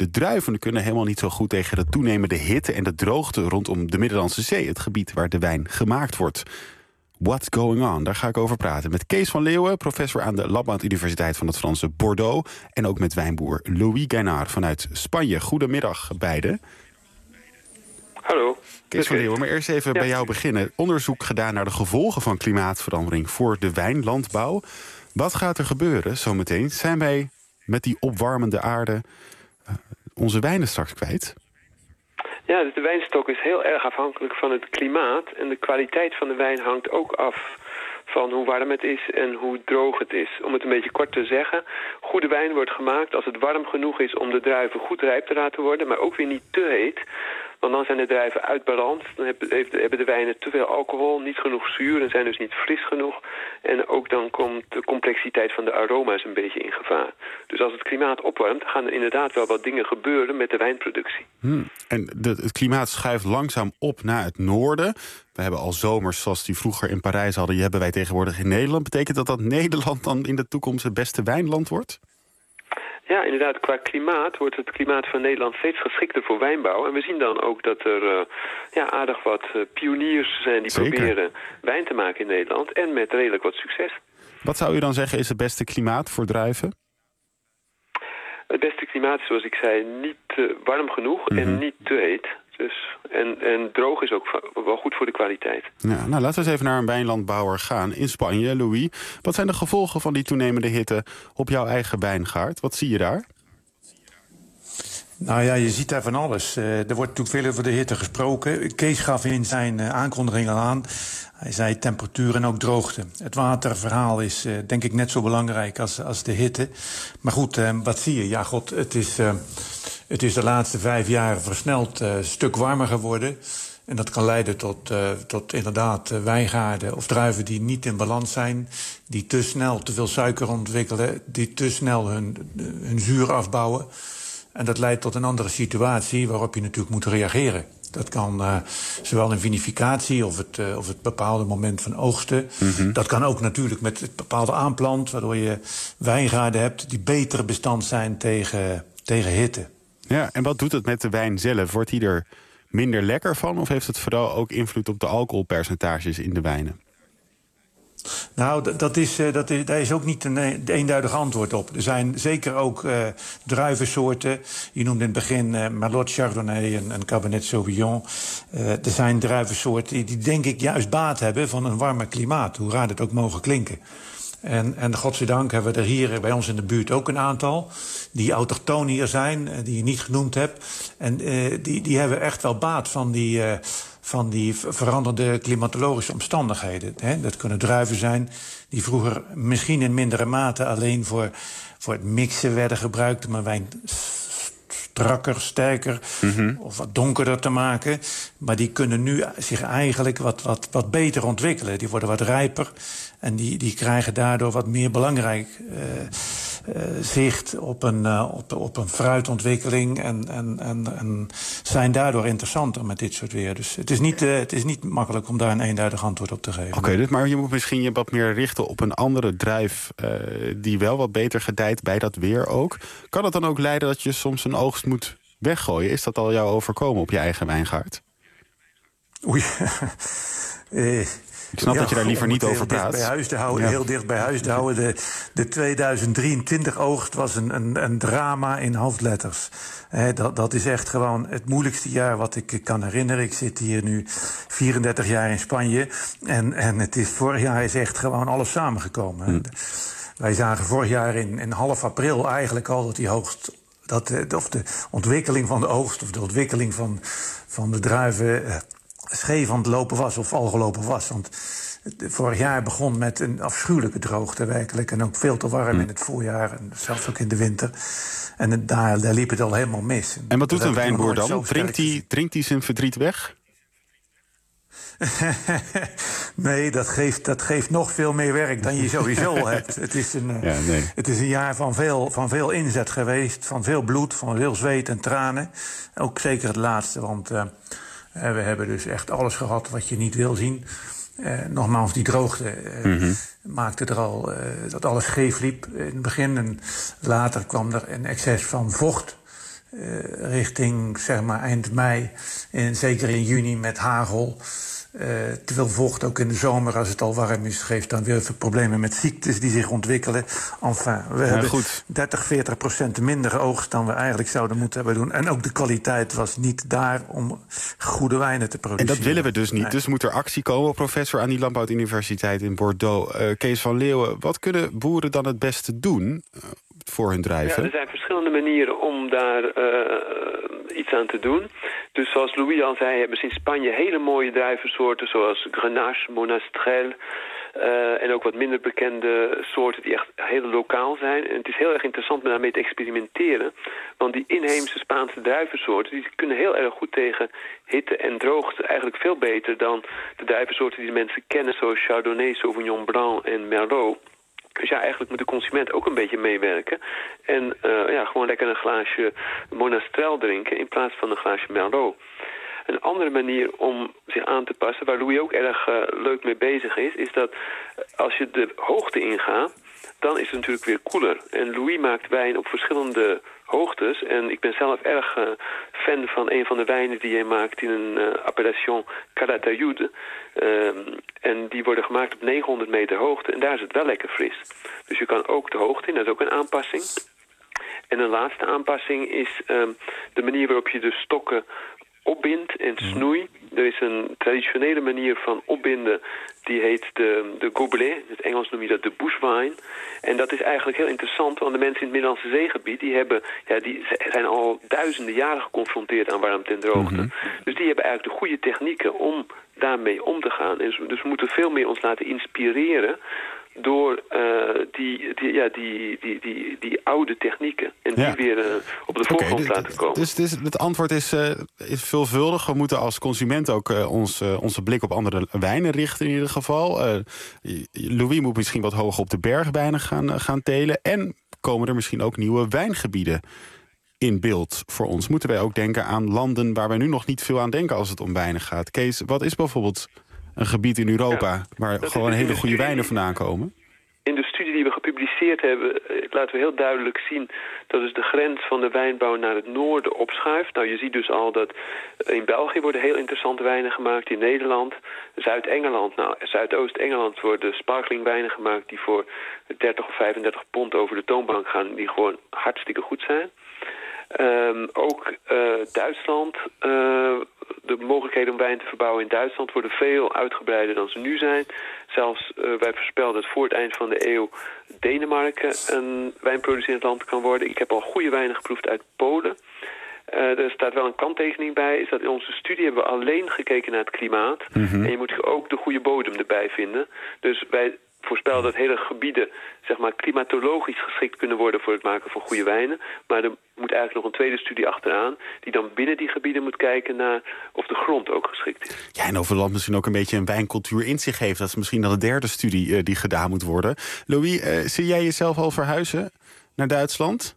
De druiven kunnen helemaal niet zo goed tegen de toenemende hitte en de droogte rondom de Middellandse Zee, het gebied waar de wijn gemaakt wordt. What's going on? Daar ga ik over praten met Kees van Leeuwen, professor aan de Radboud Universiteit van het Franse Bordeaux, en ook met wijnboer Louis Gaynard vanuit Spanje. Goedemiddag beiden. Hallo. Kees van Leeuwen, maar eerst even ja. bij jou beginnen. Onderzoek gedaan naar de gevolgen van klimaatverandering voor de wijnlandbouw. Wat gaat er gebeuren zometeen? Zijn wij met die opwarmende aarde uh, onze wijnen straks kwijt? Ja, dus de wijnstok is heel erg afhankelijk van het klimaat. En de kwaliteit van de wijn hangt ook af van hoe warm het is en hoe droog het is. Om het een beetje kort te zeggen, goede wijn wordt gemaakt als het warm genoeg is om de druiven goed rijp te laten worden, maar ook weer niet te heet. Want dan zijn de druiven uit balans, dan hebben de wijnen te veel alcohol, niet genoeg zuur en zijn dus niet fris genoeg. En ook dan komt de complexiteit van de aroma's een beetje in gevaar. Dus als het klimaat opwarmt, gaan er inderdaad wel wat dingen gebeuren met de wijnproductie. Hmm. En de, het klimaat schuift langzaam op naar het noorden. We hebben al zomers zoals die vroeger in Parijs hadden, die hebben wij tegenwoordig in Nederland. Betekent dat dat Nederland dan in de toekomst het beste wijnland wordt? Ja, inderdaad, qua klimaat wordt het klimaat van Nederland steeds geschikter voor wijnbouw. En we zien dan ook dat er uh, ja, aardig wat uh, pioniers zijn die Zeker. proberen wijn te maken in Nederland. En met redelijk wat succes. Wat zou u dan zeggen is het beste klimaat voor druiven? Het beste klimaat is, zoals ik zei, niet uh, warm genoeg mm-hmm. en niet te heet. Dus, en, en droog is ook wel goed voor de kwaliteit. Ja, nou, laten we eens even naar een wijnlandbouwer gaan in Spanje, Louis. Wat zijn de gevolgen van die toenemende hitte op jouw eigen wijngaard? Wat zie je daar? Nou ja, je ziet daar van alles. Uh, er wordt natuurlijk veel over de hitte gesproken. Kees gaf in zijn uh, aankondiging al aan. Hij zei temperatuur en ook droogte. Het waterverhaal is uh, denk ik net zo belangrijk als, als de hitte. Maar goed, uh, wat zie je? Ja, god, het is, uh, het is de laatste vijf jaar versneld uh, een stuk warmer geworden. En dat kan leiden tot, uh, tot inderdaad uh, wijngaarden of druiven die niet in balans zijn. Die te snel te veel suiker ontwikkelen. Die te snel hun, hun zuur afbouwen. En dat leidt tot een andere situatie waarop je natuurlijk moet reageren. Dat kan uh, zowel in vinificatie of het, uh, of het bepaalde moment van oogsten. Mm-hmm. Dat kan ook natuurlijk met het bepaalde aanplant, waardoor je wijngaarden hebt die beter bestand zijn tegen, tegen hitte. Ja, en wat doet het met de wijn zelf? Wordt die er minder lekker van of heeft het vooral ook invloed op de alcoholpercentages in de wijnen? Nou, dat is, dat is, daar is ook niet een eenduidig antwoord op. Er zijn zeker ook uh, druivensoorten. Je noemde in het begin uh, Merlot, Chardonnay en, en Cabernet Sauvignon. Uh, er zijn druivensoorten die, die denk ik juist baat hebben van een warmer klimaat. Hoe raar het ook mogen klinken. En, en godzijdank hebben we er hier bij ons in de buurt ook een aantal die autochtoon hier zijn, die je niet genoemd hebt. En uh, die, die hebben echt wel baat van die, uh, van die veranderde klimatologische omstandigheden. Hè? Dat kunnen druiven zijn die vroeger misschien in mindere mate alleen voor, voor het mixen werden gebruikt, maar wijn strakker, sterker mm-hmm. of wat donkerder te maken. Maar die kunnen nu zich eigenlijk wat, wat, wat beter ontwikkelen. Die worden wat rijper en die, die krijgen daardoor wat meer belangrijk uh, uh, zicht op een, uh, op, op een fruitontwikkeling en, en, en, en zijn daardoor interessanter met dit soort weer. Dus het is niet, uh, het is niet makkelijk om daar een eenduidig antwoord op te geven. Oké, okay, maar je moet misschien je wat meer richten op een andere druif uh, die wel wat beter gedijt bij dat weer ook. Kan het dan ook leiden dat je soms een oogst moet weggooien? Is dat al jou overkomen op je eigen wijngaard? Oei. uh, Ik snap ja, dat je daar liever niet over praat. Dicht bij huis te houden, ja. Heel dicht bij huis te houden. De, de tweeduizend drieëntwintig oogst was een, een, een drama in hoofdletters. He, dat, dat is echt gewoon het moeilijkste jaar wat ik kan herinneren. Ik zit hier nu vierendertig jaar in Spanje. En, en het is, vorig jaar is echt gewoon alles samengekomen. Hmm. Wij zagen vorig jaar in, in half april eigenlijk al dat die oogst, dat, of de ontwikkeling van de oogst of de ontwikkeling van, van de druiven uh, scheef aan het lopen was of al gelopen was. Want vorig jaar begon met een afschuwelijke droogte werkelijk. En ook veel te warm in het voorjaar en zelfs ook in de winter. En het, daar, daar liep het al helemaal mis. En wat doet een wijnboer dan? Drinkt hij drinkt hij zijn verdriet weg? Nee, dat geeft, dat geeft nog veel meer werk dan je sowieso hebt. Het is een, ja, nee. het is een jaar van veel, van veel inzet geweest. Van veel bloed, van veel zweet en tranen. Ook zeker het laatste, want uh, we hebben dus echt alles gehad wat je niet wil zien. Uh, nogmaals, die droogte uh, mm-hmm. maakte er al uh, dat alles scheef liep in het begin. En later kwam er een excess van vocht. uh, richting zeg maar, eind mei. En zeker in juni met hagel. Uh, te veel vocht, ook in de zomer als het al warm is, geeft dan weer veel problemen met ziektes die zich ontwikkelen. Enfin, we ja, hebben goed. dertig, veertig procent minder oogst dan we eigenlijk zouden moeten hebben doen. En ook de kwaliteit was niet daar om goede wijnen te produceren. En dat willen we dus niet. Nee. Dus moet er actie komen. Professor aan die Landbouwuniversiteit in Bordeaux. Uh, Kees van Leeuwen, wat kunnen boeren dan het beste doen uh, voor hun druiven? Ja, er zijn verschillende manieren om daar uh, iets aan te doen. Dus zoals Louis al zei, hebben ze in Spanje hele mooie druivensoorten zoals Grenache, Monastrell uh, en ook wat minder bekende soorten die echt heel lokaal zijn. En het is heel erg interessant om daarmee te experimenteren, want die inheemse Spaanse druivensoorten die kunnen heel erg goed tegen hitte en droogte, eigenlijk veel beter dan de druivensoorten die de mensen kennen zoals Chardonnay, Sauvignon Blanc en Merlot. Dus ja, eigenlijk moet de consument ook een beetje meewerken. En uh, ja, gewoon lekker een glaasje Monastrell drinken in plaats van een glaasje Merlot. Een andere manier om zich aan te passen, waar Louis ook erg uh, leuk mee bezig is, is dat als je de hoogte ingaat, dan is het natuurlijk weer koeler. En Louis maakt wijn op verschillende hoogtes. En ik ben zelf erg uh, fan van een van de wijnen die hij maakt in een uh, appellation Calatayud. Uh, en die worden gemaakt op negenhonderd meter hoogte. En daar is het wel lekker fris. Dus je kan ook de hoogte in, dat is ook een aanpassing. En een laatste aanpassing is um, de manier waarop je de stokken opbindt en snoei. Er is een traditionele manier van opbinden, die heet de, de gobelet. In het Engels noem je dat de bushwine. En dat is eigenlijk heel interessant, want de mensen in het Middellandse Zeegebied, die, hebben, ja, die zijn al duizenden jaren geconfronteerd aan warmte en droogte. Mm-hmm. Dus die hebben eigenlijk de goede technieken om daarmee om te gaan. En dus we moeten veel meer ons laten inspireren door uh, die, die, ja, die, die, die, die oude technieken. En die ja. weer uh, op de voorgrond okay, laten komen. Dus, dus het antwoord is, uh, is veelvuldig. We moeten als consument ook uh, ons, uh, onze blik op andere wijnen richten in ieder geval. Uh, Louis moet misschien wat hoger op de bergwijnen gaan, uh, gaan telen. En komen er misschien ook nieuwe wijngebieden in beeld voor ons. Moeten wij ook denken aan landen waar wij nu nog niet veel aan denken als het om wijnen gaat. Kees, wat is bijvoorbeeld een gebied in Europa ja, waar gewoon hele goede wijnen vandaan komen? In de studie die we gepubliceerd hebben, laten we heel duidelijk zien dat dus de grens van de wijnbouw naar het noorden opschuift. Nou, je ziet dus al dat in België worden heel interessante wijnen gemaakt, in Nederland, Zuid-Engeland, nou, Zuidoost-Engeland worden sparklingwijnen gemaakt die voor dertig of vijfendertig pond over de toonbank gaan, die gewoon hartstikke goed zijn. Um, ook uh, Duitsland, uh, de mogelijkheden om wijn te verbouwen in Duitsland worden veel uitgebreider dan ze nu zijn. Zelfs, uh, wij voorspelden dat voor het eind van de eeuw Denemarken een wijnproducerend land kan worden. Ik heb al goede wijnen geproefd uit Polen. Uh, er staat wel een kanttekening bij, is dat in onze studie hebben we alleen gekeken naar het klimaat. Mm-hmm. En je moet ook de goede bodem erbij vinden. Dus wij voorspel dat hele gebieden, zeg maar, klimatologisch geschikt kunnen worden voor het maken van goede wijnen. Maar er moet eigenlijk nog een tweede studie achteraan, die dan binnen die gebieden moet kijken naar of de grond ook geschikt is. Ja, en of het land misschien ook een beetje een wijncultuur in zich heeft. Dat is misschien dan de derde studie uh, die gedaan moet worden. Louis, uh, zie jij jezelf al verhuizen naar Duitsland?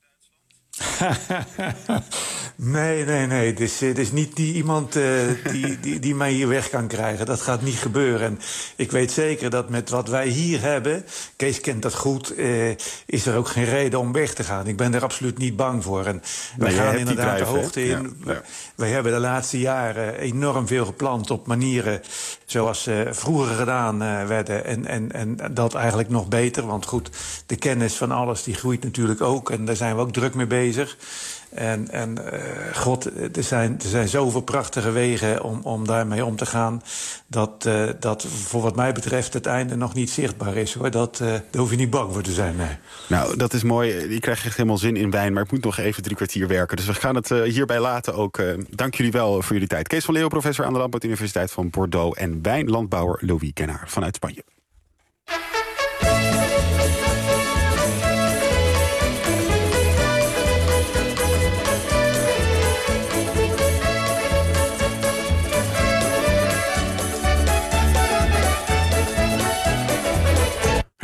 nee, nee, nee. Het is, het is niet die, iemand uh, die, die, die mij hier weg kan krijgen. Dat gaat niet gebeuren. En ik weet zeker dat met wat wij hier hebben, Kees kent dat goed, uh, is er ook geen reden om weg te gaan. Ik ben er absoluut niet bang voor. En wij nee, gaan inderdaad druif, de hoogte hè? in. Ja, ja. Wij hebben de laatste jaren enorm veel geplant op manieren zoals uh, vroeger gedaan uh, werden. En, en, en dat eigenlijk nog beter. Want goed, de kennis van alles die groeit natuurlijk ook. En daar zijn we ook druk mee bezig. Bezig. En, en uh, god, er zijn, er zijn zoveel prachtige wegen om, om daarmee om te gaan, dat, uh, dat voor wat mij betreft het einde nog niet zichtbaar is, hoor. Dat, uh, daar hoef je niet bang voor te zijn, nee. Nou, dat is mooi. Ik krijg echt helemaal zin in wijn, maar ik moet nog even drie kwartier werken. Dus we gaan het uh, hierbij laten ook. Uh, dank jullie wel voor jullie tijd. Kees van Leeuwen, professor aan de Landbouwuniversiteit van Bordeaux, en wijnlandbouwer Louis Kennaert vanuit Spanje.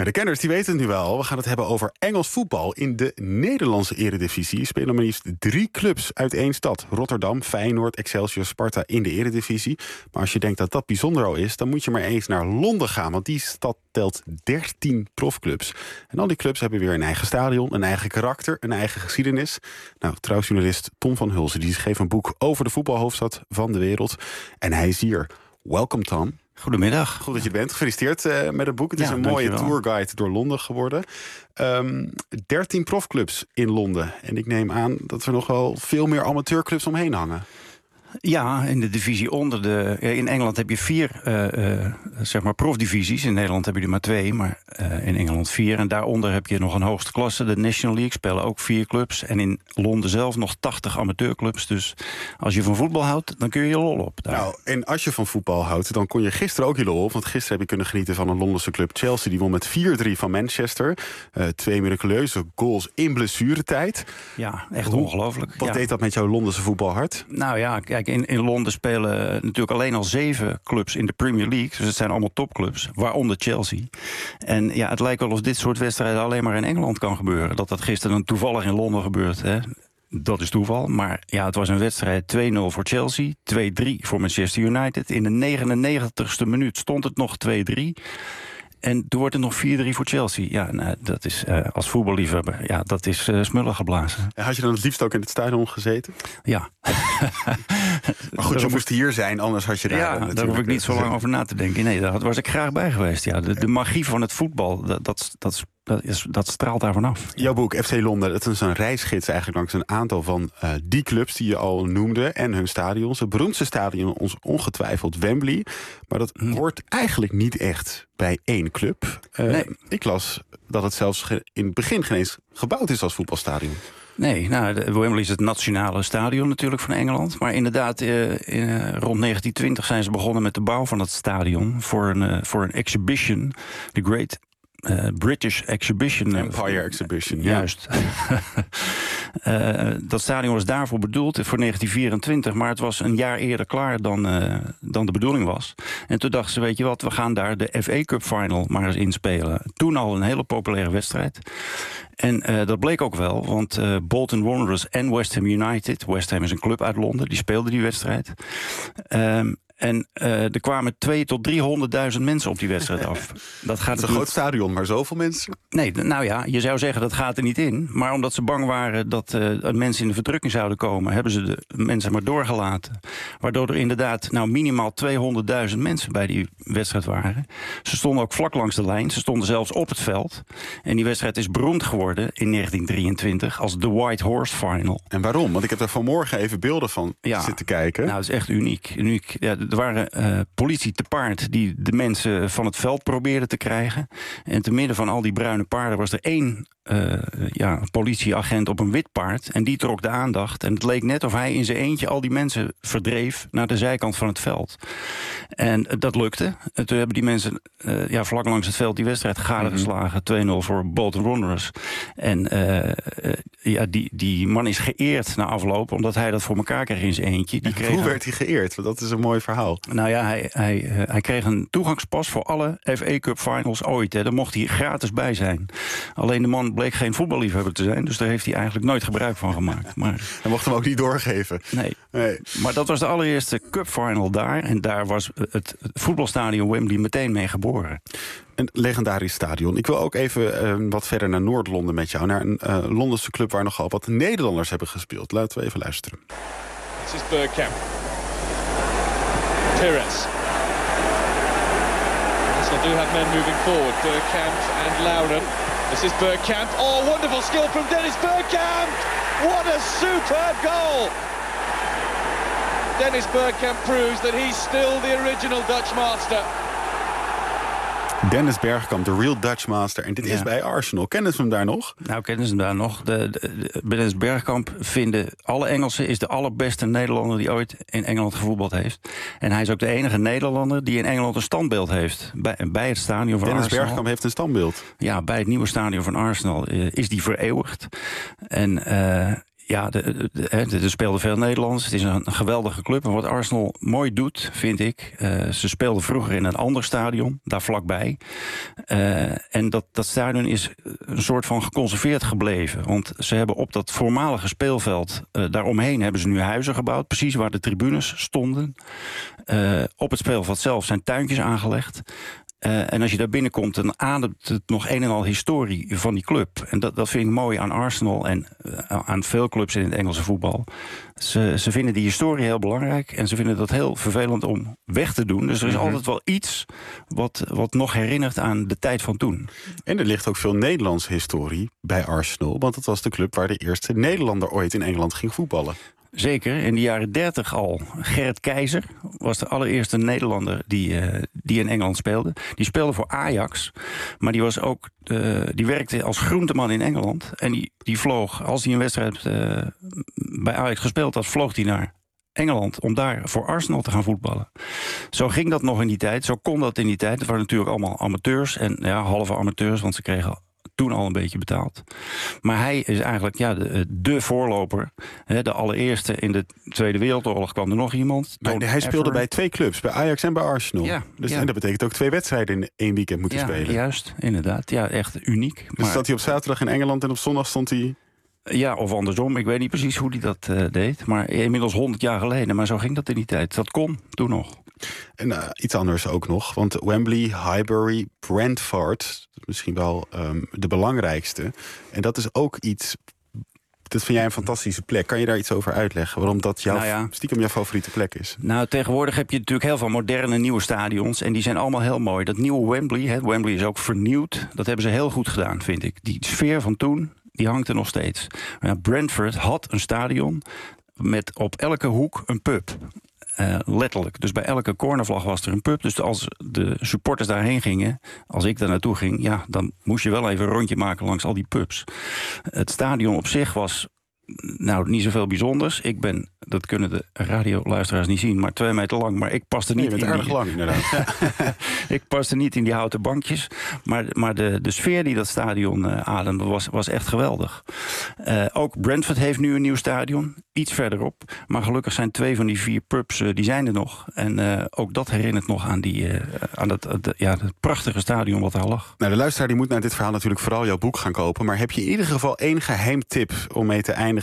de kenners die weten het nu wel. We gaan het hebben over Engels voetbal. In de Nederlandse eredivisie spelen maar liefst drie clubs uit één stad. Rotterdam, Feyenoord, Excelsior, Sparta in de eredivisie. Maar als je denkt dat dat bijzonder al is, dan moet je maar eens naar Londen gaan. Want die stad telt dertien profclubs. En al die clubs hebben weer een eigen stadion, een eigen karakter, een eigen geschiedenis. Nou, trouwjournalist Tom van Hulsen die schreef een boek over de voetbalhoofdstad van de wereld. En hij is hier. Welkom, Tom. Goedemiddag. Goed dat je er bent. Gefeliciteerd uh, met het boek. Het is ja, een mooie dankjewel. tourguide door Londen geworden. Um, dertien profclubs in Londen. En ik neem aan dat er nog wel veel meer amateurclubs omheen hangen. Ja, in de divisie onder de... In Engeland heb je vier uh, uh, zeg maar profdivisies. In Nederland heb je er maar twee, maar uh, in Engeland vier. En daaronder heb je nog een hoogste klasse. De National League spelen ook vier clubs. En in Londen zelf nog tachtig amateurclubs. Dus als je van voetbal houdt, dan kun je je lol op. Daar. Nou, en als je van voetbal houdt, dan kon je gisteren ook je lol op. Want gisteren heb je kunnen genieten van een Londense club. Chelsea, die won met vier drie van Manchester. Uh, twee miraculeuze goals in blessuretijd. Ja, echt Hoe, ongelooflijk. Wat ja. deed dat met jouw Londense voetbalhart? Nou ja, kijk, in, in Londen spelen natuurlijk alleen al zeven clubs in de Premier League. Dus het zijn allemaal topclubs, waaronder Chelsea. En ja, het lijkt wel of dit soort wedstrijden alleen maar in Engeland kan gebeuren. Dat dat gisteren dan toevallig in Londen gebeurt, hè. Dat is toeval, maar ja, het was een wedstrijd twee nul voor Chelsea, twee drie voor Manchester United. In de negenennegentigste minuut stond het nog twee drie. En toen wordt het nog vier drie voor Chelsea. Ja, nou, dat is uh, als voetballiefhebber, ja, dat is uh, smullen geblazen. En had je dan het liefst ook in het stadion gezeten? Ja. Maar goed, je moest hier zijn, anders had je daar... Ja, daar hoef ik niet zo lang over na te denken. Nee, daar was ik graag bij geweest. Ja, de, de magie van het voetbal, dat, dat, dat, dat, is, dat straalt daar vanaf. Jouw boek F C Londen, dat is een reisgids eigenlijk langs een aantal van uh, die clubs die je al noemde en hun stadions. Het beroemdste stadion is ongetwijfeld Wembley. Maar dat hm. hoort eigenlijk niet echt bij één club. Uh, nee. Ik las dat het zelfs in het begin geen eens gebouwd is als voetbalstadion. Nee, nou, de Wembley is het nationale stadion natuurlijk van Engeland. Maar inderdaad, uh, in, uh, rond negentien twintig zijn ze begonnen met de bouw van het stadion voor een, uh, voor een exhibition, de Great Uh, British Exhibition. Empire Exhibition, juist. uh, dat stadion was daarvoor bedoeld, voor negentien vierentwintig... maar het was een jaar eerder klaar dan, uh, dan de bedoeling was. En toen dachten ze, weet je wat, we gaan daar de F A Cup Final maar eens inspelen. Toen al een hele populaire wedstrijd. En uh, dat bleek ook wel, want uh, Bolton Wanderers en West Ham United... West Ham is een club uit Londen, die speelden die wedstrijd... Um, En uh, er kwamen twee tot driehonderdduizend mensen op die wedstrijd af. Dat, gaat dat is een groot stadion, maar zoveel mensen? Nee, nou ja, je zou zeggen dat gaat er niet in. Maar omdat ze bang waren dat uh, mensen in de verdrukking zouden komen... hebben ze de mensen maar doorgelaten. Waardoor er inderdaad nou, minimaal tweehonderdduizend mensen bij die wedstrijd waren. Ze stonden ook vlak langs de lijn. Ze stonden zelfs op het veld. En die wedstrijd is beroemd geworden in negentien drieëntwintig... als de White Horse Final. En waarom? Want ik heb er vanmorgen even beelden van ja, zitten kijken. Nou, het is echt uniek. uniek. Ja, er waren uh, politie te paard die de mensen van het veld probeerden te krijgen. En te midden van al die bruine paarden was er één uh, ja, politieagent op een wit paard. En die trok de aandacht. En het leek net of hij in zijn eentje al die mensen verdreef naar de zijkant van het veld. En uh, dat lukte. En toen hebben die mensen uh, ja, vlak langs het veld die wedstrijd gadegeslagen. twee nul voor Bolton Wanderers. En uh, uh, ja, die, die man is geëerd na afloop, omdat hij dat voor elkaar kreeg in zijn eentje. Die kreeg Hoe werd hij geëerd? Want dat is een mooi verhaal. Nou ja, hij, hij, uh, hij kreeg een toegangspas voor alle F A Cup Finals ooit. Hè. Daar mocht hij gratis bij zijn. Alleen de man bleek geen voetballiefhebber te zijn, dus daar heeft hij eigenlijk nooit gebruik van gemaakt. Maar hij mocht hem ook niet doorgeven. Nee. nee. Maar dat was de allereerste Cup Final daar. En daar was het voetbalstadion Wembley meteen mee geboren. Een legendarisch stadion. Ik wil ook even uh, wat verder naar Noord-Londen met jou. Naar een uh, Londense club waar nogal wat Nederlanders hebben gespeeld. Laten we even luisteren. This is Bergkamp. Pires. Arsenal do have men moving forward. Bergkamp and Lauren. This is Bergkamp. Oh, wonderful skill from Dennis Bergkamp! What a superb goal! Dennis Bergkamp proves that he's still the original Dutch master. Dennis Bergkamp, de real Dutch master. En dit ja. is bij Arsenal. Kennen ze hem daar nog? Nou, kennen ze hem daar nog. De, de, de, Dennis Bergkamp vinden alle Engelsen is de allerbeste Nederlander die ooit in Engeland gevoetbald heeft. En hij is ook de enige Nederlander die in Engeland een standbeeld heeft. Bij, bij het stadion van Dennis Arsenal. Bergkamp heeft een standbeeld? Ja, bij het nieuwe stadion van Arsenal uh, is die vereeuwigd. En uh, Ja, de, de, de, er speelden veel Nederlands. Het is een, een geweldige club. En wat Arsenal mooi doet, vind ik... Uh, ze speelden vroeger in een ander stadion, daar vlakbij. Uh, en dat, dat stadion is een soort van geconserveerd gebleven. Want ze hebben op dat voormalige speelveld... Uh, daaromheen hebben ze nu huizen gebouwd. Precies waar de tribunes stonden. Uh, op het speelveld zelf zijn tuintjes aangelegd. Uh, en als je daar binnenkomt, dan ademt het nog een en al historie van die club. En dat, dat vind ik mooi aan Arsenal en uh, aan veel clubs in het Engelse voetbal. Ze, ze vinden die historie heel belangrijk en ze vinden dat heel vervelend om weg te doen. Dus er is mm-hmm. altijd wel iets wat, wat nog herinnert aan de tijd van toen. En er ligt ook veel Nederlandse historie bij Arsenal, want het was de club waar de eerste Nederlander ooit in Engeland ging voetballen. Zeker, in de jaren dertig al. Gerrit Keizer was de allereerste Nederlander die, uh, die in Engeland speelde. Die speelde voor Ajax, maar die, was ook, uh, die werkte als groenteman in Engeland. En die, die vloog, als hij een wedstrijd uh, bij Ajax gespeeld had, vloog hij naar Engeland om daar voor Arsenal te gaan voetballen. Zo ging dat nog in die tijd, zo kon dat in die tijd. Het waren natuurlijk allemaal amateurs en ja, halve amateurs, want ze kregen toen al een beetje betaald. Maar hij is eigenlijk ja, de, de voorloper. Hè, de allereerste in de Tweede Wereldoorlog kwam er nog iemand. Maar hij speelde Ever. bij twee clubs, bij Ajax en bij Arsenal. Ja, dus, ja. En dat betekent ook twee wedstrijden in één weekend moeten ja, spelen. Juist, inderdaad. Ja, echt uniek. Dus maar zat hij op zaterdag in Engeland en op zondag stond hij... Ja, of andersom. Ik weet niet precies hoe hij dat uh, deed. Maar inmiddels honderd jaar geleden. Maar zo ging dat in die tijd. Dat kon toen nog. En uh, iets anders ook nog. Want Wembley, Highbury, Brentford... misschien wel um, de belangrijkste. En dat is ook iets... Dat vind jij een fantastische plek. Kan je daar iets over uitleggen? Waarom dat jouw, nou ja. stiekem jouw favoriete plek is? Nou, tegenwoordig heb je natuurlijk heel veel moderne nieuwe stadions. En die zijn allemaal heel mooi. Dat nieuwe Wembley, hè, Wembley is ook vernieuwd. Dat hebben ze heel goed gedaan, vind ik. Die sfeer van toen, die hangt er nog steeds. Maar ja, Brentford had een stadion met op elke hoek een pub. Uh, letterlijk. Dus bij elke cornervlag was er een pub. Dus als de supporters daarheen gingen, als ik daar naartoe ging, ja, dan moest je wel even een rondje maken langs al die pubs. Het stadion op zich was nou niet zoveel bijzonders. Ik ben, dat kunnen de radioluisteraars niet zien, maar twee meter lang. Maar ik paste niet nee, in erg die, lang, inderdaad. ik paste niet in die houten bankjes. Maar, maar de, de sfeer die dat stadion uh, ademde was, was echt geweldig. Uh, ook Brentford heeft nu een nieuw stadion. Iets verderop. Maar gelukkig zijn twee van die vier pubs, uh, die zijn er nog. En uh, ook dat herinnert nog aan, die, uh, aan dat, uh, de, ja, het prachtige stadion wat daar lag. Nou, de luisteraar die moet naar dit verhaal natuurlijk vooral jouw boek gaan kopen. Maar heb je in ieder geval één geheim tip om mee te eindigen?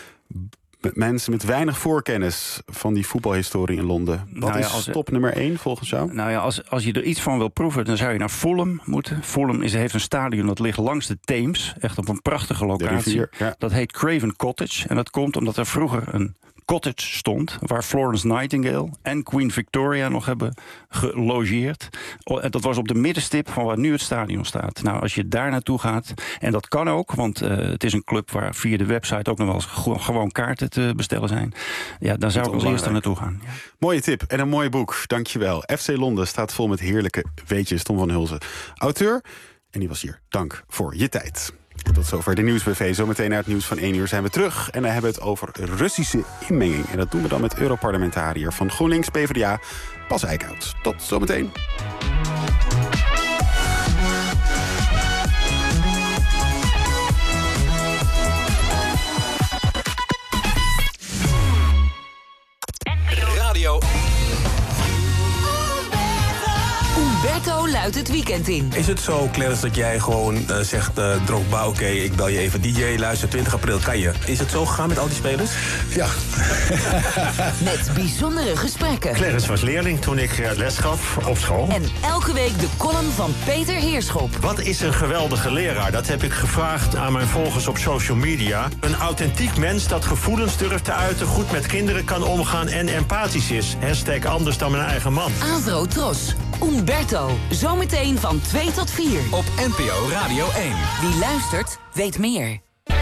Met mensen met weinig voorkennis van die voetbalhistorie in Londen. Wat nou ja, is stop nummer één volgens jou? Nou ja, als, als je er iets van wil proeven, dan zou je naar Fulham moeten. Fulham is, heeft een stadion dat ligt langs de Theems. Echt op een prachtige locatie. Rivier, ja. Dat heet Craven Cottage. En dat komt omdat er vroeger een cottage stond, waar Florence Nightingale en Queen Victoria nog hebben gelogeerd. En dat was op de middenstip van waar nu het stadion staat. Nou, als je daar naartoe gaat, en dat kan ook, want uh, het is een club waar via de website ook nog wel eens go- gewoon kaarten te bestellen zijn. Ja, dan zou ik als eerste naartoe gaan. Ja. Mooie tip en een mooi boek, dankjewel. F C Londen staat vol met heerlijke weetjes. Tom van Hulsen, auteur, en die was hier. Dank voor je tijd. Tot zover de Nieuws B V. Zometeen naar het nieuws van één uur zijn we terug. En dan hebben we het over Russische inmenging. En dat doen we dan met Europarlementariër van GroenLinks PvdA, Bas Eickhout. Tot zometeen. Radio Umberto luidt het weekend in. Is het zo, Clarence, dat jij gewoon uh, zegt, uh, Drogba, oké, okay, ik bel je even D J, luister, twintig april kan je. Is het zo gegaan met al die spelers? Ja. Met bijzondere gesprekken. Clarence was leerling toen ik uh, les gaf op school. En elke week de column van Peter Heerschop. Wat is een geweldige leraar? Dat heb ik gevraagd aan mijn volgers op social media. Een authentiek mens dat gevoelens durft te uiten, goed met kinderen kan omgaan en empathisch is. Hashtag anders dan mijn eigen man. Avro Tros. Umberto. Zometeen van twee tot vier. Op N P O Radio één. Wie luistert, weet meer.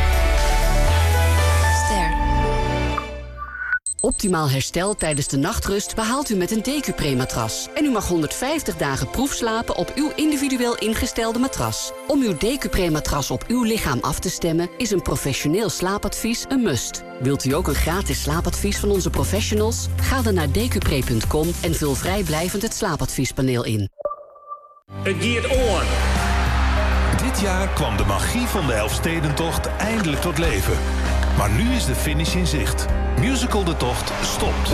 Ster. Optimaal herstel tijdens de nachtrust behaalt u met een Decupre-matras. En u mag honderdvijftig dagen proefslapen op uw individueel ingestelde matras. Om uw Decupre-matras op uw lichaam af te stemmen is een professioneel slaapadvies een must. Wilt u ook een gratis slaapadvies van onze professionals? Ga dan naar decupre punt com en vul vrijblijvend het slaapadviespaneel in. Dit jaar kwam de magie van de Elfstedentocht eindelijk tot leven. Maar nu is de finish in zicht. Musical De Tocht stopt.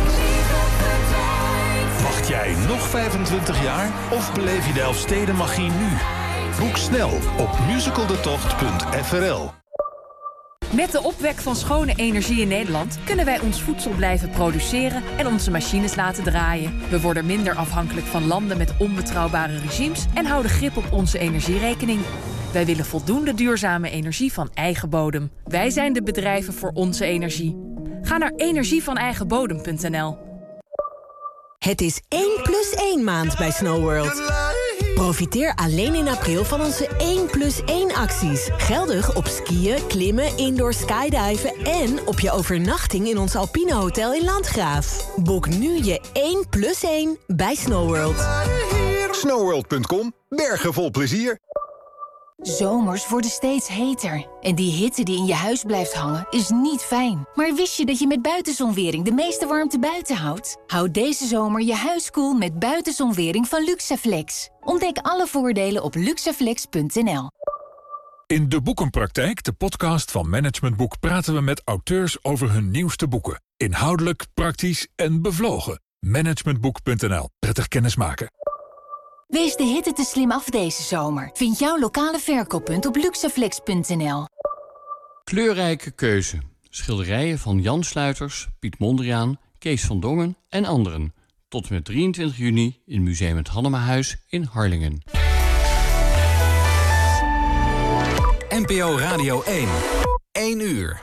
Wacht jij nog vijfentwintig jaar of beleef je de Elfstedenmagie nu? Boek snel op musicaldetocht punt f r l. Met de opwek van schone energie in Nederland kunnen wij ons voedsel blijven produceren en onze machines laten draaien. We worden minder afhankelijk van landen met onbetrouwbare regimes en houden grip op onze energierekening. Wij willen voldoende duurzame energie van eigen bodem. Wij zijn de bedrijven voor onze energie. Ga naar energievaneigenbodem punt n l. Het is één plus één maand bij Snowworld. Profiteer alleen in april van onze één plus één acties. Geldig op skiën, klimmen, indoor skydiven en op je overnachting in ons Alpine Hotel in Landgraaf. Boek nu je één plus één bij Snowworld. snowworld punt com. Bergen vol plezier. Zomers worden steeds heter. En die hitte die in je huis blijft hangen is niet fijn. Maar wist je dat je met buitenzonwering de meeste warmte buiten houdt? Houd deze zomer je huis koel met buitenzonwering van Luxaflex. Ontdek alle voordelen op luxaflex punt n l. In De Boekenpraktijk, de podcast van Management Boek, praten we met auteurs over hun nieuwste boeken. Inhoudelijk, praktisch en bevlogen. managementboek punt n l. Prettig kennismaken. Wees de hitte te slim af deze zomer. Vind jouw lokale verkooppunt op luxaflex punt n l. Kleurrijke keuze. Schilderijen van Jan Sluiters, Piet Mondriaan, Kees van Dongen en anderen. Tot en met drieëntwintig juni in Museum het Hannemahuis in Harlingen. N P O Radio één. één uur.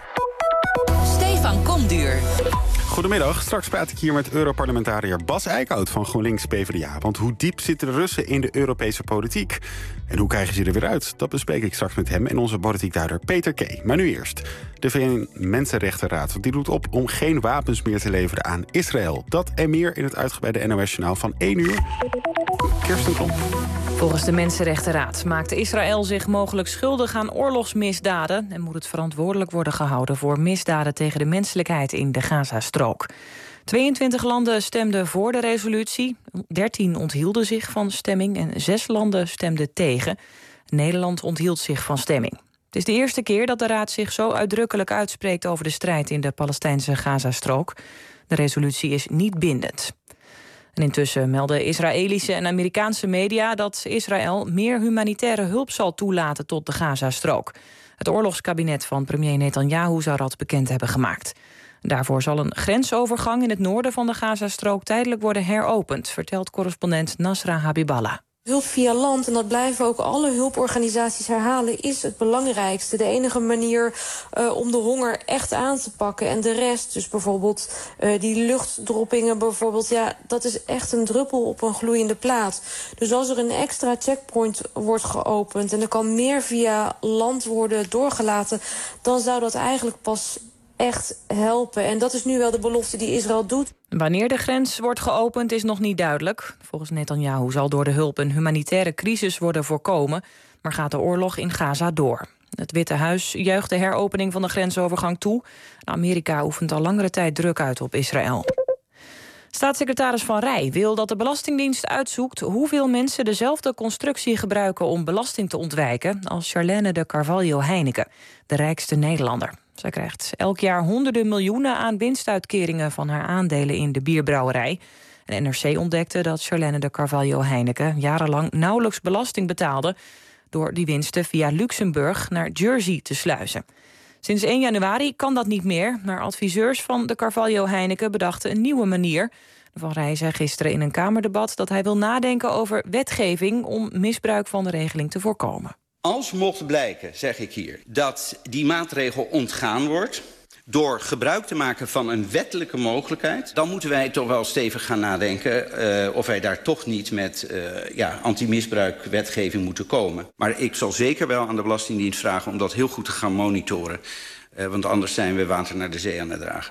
Stefan Komduur. Goedemiddag, straks praat ik hier met Europarlementariër Bas Eickhout van GroenLinks P v d A. Want hoe diep zitten de Russen in de Europese politiek? En hoe krijgen ze er weer uit? Dat bespreek ik straks met hem en onze politiekduider Peter Kay. Maar nu eerst de V N-Mensenrechtenraad. Want die doet op om geen wapens meer te leveren aan Israël. Dat en meer in het uitgebreide N O S-journaal van één uur. Kirsten Klomp. Volgens de Mensenrechtenraad maakt Israël zich mogelijk schuldig aan oorlogsmisdaden en moet het verantwoordelijk worden gehouden voor misdaden tegen de menselijkheid in de Gazastrook. tweeëntwintig landen stemden voor de resolutie, dertien onthielden zich van stemming en zes landen stemden tegen. Nederland onthield zich van stemming. Het is de eerste keer dat de Raad zich zo uitdrukkelijk uitspreekt over de strijd in de Palestijnse Gazastrook. De resolutie is niet bindend. En intussen melden Israëlische en Amerikaanse media dat Israël meer humanitaire hulp zal toelaten tot de Gazastrook. Het oorlogskabinet van premier Netanyahu zou dat bekend hebben gemaakt. Daarvoor zal een grensovergang in het noorden van de Gazastrook tijdelijk worden heropend, vertelt correspondent Nasra Habiballah. Hulp via land, en dat blijven ook alle hulporganisaties herhalen, is het belangrijkste. De enige manier uh, om de honger echt aan te pakken. En de rest, dus bijvoorbeeld uh, die luchtdroppingen bijvoorbeeld, ja, dat is echt een druppel op een gloeiende plaat. Dus als er een extra checkpoint wordt geopend en er kan meer via land worden doorgelaten, dan zou dat eigenlijk pas echt helpen. En dat is nu wel de belofte die Israël doet. Wanneer de grens wordt geopend is nog niet duidelijk. Volgens Netanyahu zal door de hulp een humanitaire crisis worden voorkomen, maar gaat de oorlog in Gaza door. Het Witte Huis juicht de heropening van de grensovergang toe. Amerika oefent al langere tijd druk uit op Israël. Staatssecretaris Van Rij wil dat de Belastingdienst uitzoekt hoeveel mensen dezelfde constructie gebruiken om belasting te ontwijken als Charlène de Carvalho Heineken, de rijkste Nederlander. Zij krijgt elk jaar honderden miljoenen aan winstuitkeringen van haar aandelen in de bierbrouwerij. En N R C ontdekte dat Charlène de Carvalho Heineken jarenlang nauwelijks belasting betaalde door die winsten via Luxemburg naar Jersey te sluizen. Sinds één januari kan dat niet meer, maar adviseurs van de Carvalho Heineken bedachten een nieuwe manier. Van Rij zei gisteren in een Kamerdebat dat hij wil nadenken over wetgeving om misbruik van de regeling te voorkomen. Als mocht blijken, zeg ik hier, dat die maatregel ontgaan wordt door gebruik te maken van een wettelijke mogelijkheid, dan moeten wij toch wel stevig gaan nadenken uh, of wij daar toch niet met uh, ja, anti-misbruik wetgeving moeten komen. Maar ik zal zeker wel aan de Belastingdienst vragen om dat heel goed te gaan monitoren. Uh, want anders zijn we water naar de zee aan het dragen.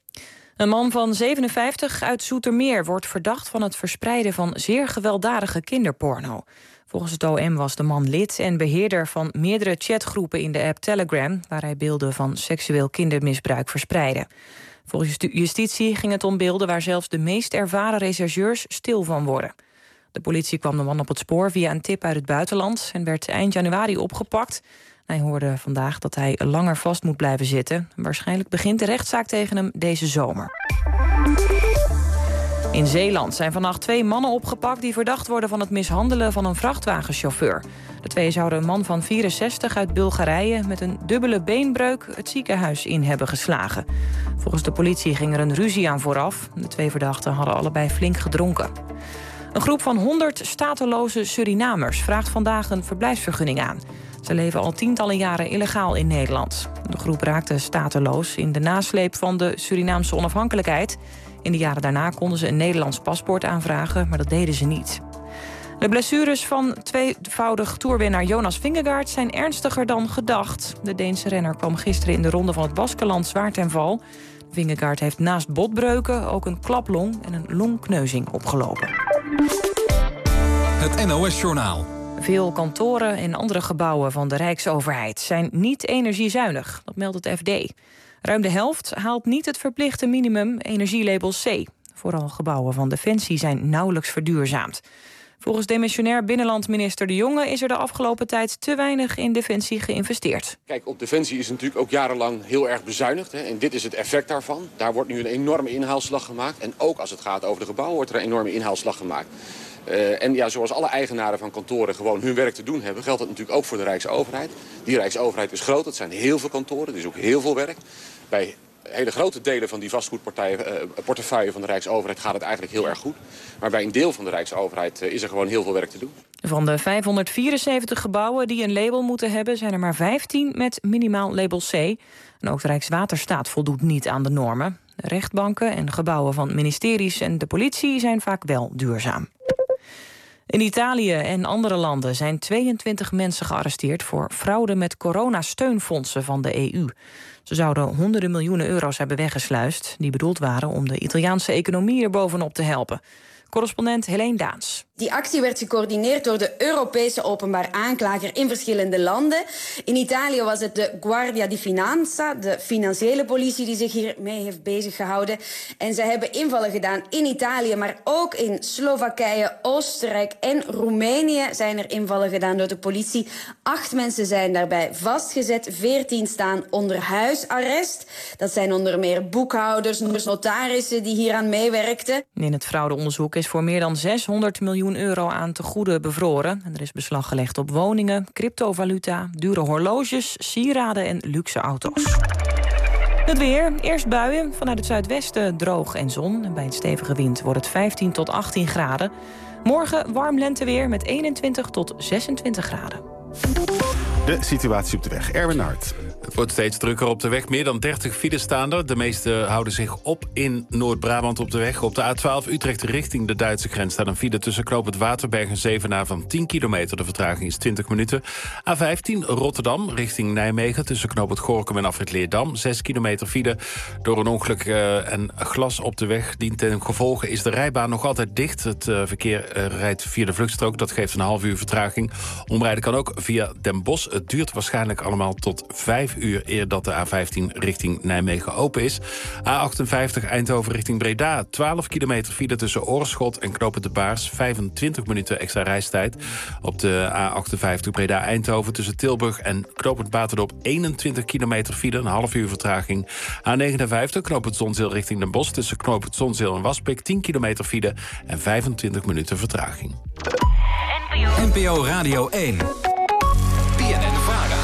Een man van zevenenvijftig uit Zoetermeer wordt verdacht van het verspreiden van zeer gewelddadige kinderporno. Volgens het O M was de man lid en beheerder van meerdere chatgroepen in de app Telegram, waar hij beelden van seksueel kindermisbruik verspreidde. Volgens justitie ging het om beelden waar zelfs de meest ervaren rechercheurs stil van worden. De politie kwam de man op het spoor via een tip uit het buitenland en werd eind januari opgepakt. Hij hoorde vandaag dat hij langer vast moet blijven zitten. Waarschijnlijk begint de rechtszaak tegen hem deze zomer. In Zeeland zijn vannacht twee mannen opgepakt die verdacht worden van het mishandelen van een vrachtwagenchauffeur. De twee zouden een man van vierenzestig uit Bulgarije met een dubbele beenbreuk het ziekenhuis in hebben geslagen. Volgens de politie ging er een ruzie aan vooraf. De twee verdachten hadden allebei flink gedronken. Een groep van honderd stateloze Surinamers vraagt vandaag een verblijfsvergunning aan. Ze leven al tientallen jaren illegaal in Nederland. De groep raakte stateloos in de nasleep van de Surinaamse onafhankelijkheid. In de jaren daarna konden ze een Nederlands paspoort aanvragen, maar dat deden ze niet. De blessures van tweevoudig toerwinnaar Jonas Vingegaard zijn ernstiger dan gedacht. De Deense renner kwam gisteren in de ronde van het Baskenland zwaar ten val. Vingegaard heeft naast botbreuken ook een klaplong en een longkneuzing opgelopen. Het N O S-journaal. Veel kantoren en andere gebouwen van de Rijksoverheid zijn niet energiezuinig. Dat meldt het F D. Ruim de helft haalt niet het verplichte minimum energielabel C. Vooral gebouwen van Defensie zijn nauwelijks verduurzaamd. Volgens demissionair binnenlandminister De Jonge is er de afgelopen tijd te weinig in Defensie geïnvesteerd. Kijk, op Defensie is natuurlijk ook jarenlang heel erg bezuinigd. Hè, en dit is het effect daarvan. Daar wordt nu een enorme inhaalslag gemaakt. En ook als het gaat over de gebouwen wordt er een enorme inhaalslag gemaakt. Uh, en ja, zoals alle eigenaren van kantoren gewoon hun werk te doen hebben, geldt dat natuurlijk ook voor de Rijksoverheid. Die Rijksoverheid is groot, het zijn heel veel kantoren, er is ook heel veel werk. Bij hele grote delen van die vastgoedportefeuille van de Rijksoverheid gaat het eigenlijk heel erg goed. Maar bij een deel van de Rijksoverheid uh, is er gewoon heel veel werk te doen. Van de vijfhonderdvierenzeventig gebouwen die een label moeten hebben, zijn er maar vijftien met minimaal label C. En ook de Rijkswaterstaat voldoet niet aan de normen. De rechtbanken en gebouwen van ministeries en de politie zijn vaak wel duurzaam. In Italië en andere landen zijn tweeëntwintig mensen gearresteerd voor fraude met coronasteunfondsen van de E U. Ze zouden honderden miljoenen euro's hebben weggesluist die bedoeld waren om de Italiaanse economie er bovenop te helpen. Correspondent Helene Daans. Die actie werd gecoördineerd door de Europese openbaar aanklager in verschillende landen. In Italië was het de Guardia di Finanza, de financiële politie, die zich hiermee heeft beziggehouden. En zij hebben invallen gedaan in Italië, maar ook in Slowakije, Oostenrijk en Roemenië zijn er invallen gedaan door de politie. Acht mensen zijn daarbij vastgezet, veertien staan onder huisarrest. Dat zijn onder meer boekhouders, notarissen die hieraan meewerkten. In het fraudeonderzoek is voor meer dan zeshonderd miljoen euro aan tegoeden bevroren. En er is beslag gelegd op woningen, cryptovaluta, dure horloges, sieraden en luxe auto's. Het weer. Eerst buien. Vanuit het zuidwesten droog en zon. En bij een stevige wind wordt het vijftien tot achttien graden. Morgen warm lenteweer met eenentwintig tot zesentwintig graden. De situatie op de weg. Erwin Hart. Het wordt steeds drukker op de weg. Meer dan dertig files staan er. De meeste houden zich op in Noord-Brabant op de weg. Op de A twaalf Utrecht richting de Duitse grens staat een file tussen knooppunt Waterberg en Zevenaar van tien kilometer. De vertraging is twintig minuten. A vijftien Rotterdam richting Nijmegen tussen knooppunt Gorinchem en afrit Leerdam. zes kilometer file door een ongeluk uh, en glas op de weg. Dient ten gevolge is de rijbaan nog altijd dicht. Het uh, verkeer uh, rijdt via de vluchtstrook. Dat geeft een half uur vertraging. Omrijden kan ook via Den Bosch. Het duurt waarschijnlijk allemaal tot vijf uur eer dat de A vijftien richting Nijmegen open is. A achtenvijftig Eindhoven richting Breda. twaalf kilometer file tussen Oorschot en knooppunt De Baars. vijfentwintig minuten extra reistijd. Op de A achtenvijftig Breda Eindhoven tussen Tilburg en knooppunt Baterdorp. eenentwintig kilometer file, een half uur vertraging. A negenenvijftig knooppunt Zonzeel richting Den Bosch tussen knooppunt Zonzeel en Waspik. tien kilometer file en vijfentwintig minuten vertraging. N P O Radio één. B N N Vara.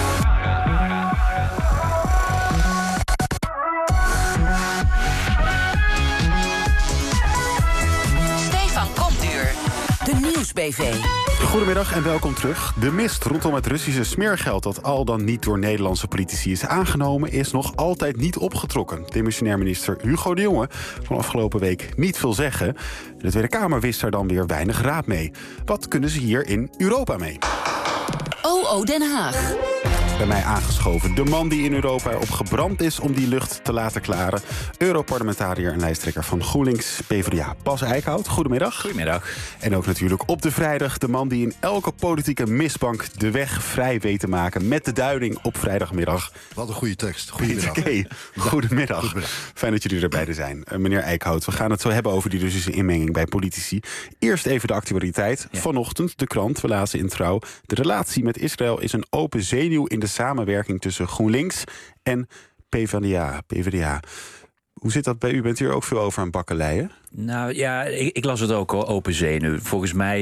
Stefan Komduur. De Nieuws-B V. Goedemiddag en welkom terug. De mist rondom het Russische smeergeld dat al dan niet door Nederlandse politici is aangenomen, is nog altijd niet opgetrokken. Demissionair minister Hugo de Jonge kon afgelopen week niet veel zeggen. De Tweede Kamer wist daar dan weer weinig raad mee. Wat kunnen ze hier in Europa mee? O O Den Haag. bij mij aangeschoven. De man die in Europa erop gebrand is om die lucht te laten klaren. Europarlementariër en lijsttrekker van GroenLinks PvdA, Bas Eickhout. Goedemiddag. Goedemiddag. En ook natuurlijk op de vrijdag de man die in elke politieke mistbank de weg vrij weet te maken met de duiding op vrijdagmiddag. Wat een goede tekst. Goedemiddag. Okay. Goedemiddag. Goedemiddag. Fijn dat jullie erbij zijn. Uh, meneer Eickhout, we gaan het zo hebben over die Russische inmenging bij politici. Eerst even de actualiteit. Ja. Vanochtend, de krant, we lazen in Trouw. De relatie met Israël is een open zenuw in de samenwerking tussen GroenLinks en PvdA. PvdA. Hoe zit dat bij u? Bent u er ook veel over aan bakkeleien? Nou ja, ik, ik las het ook al, open zenuw. Volgens mij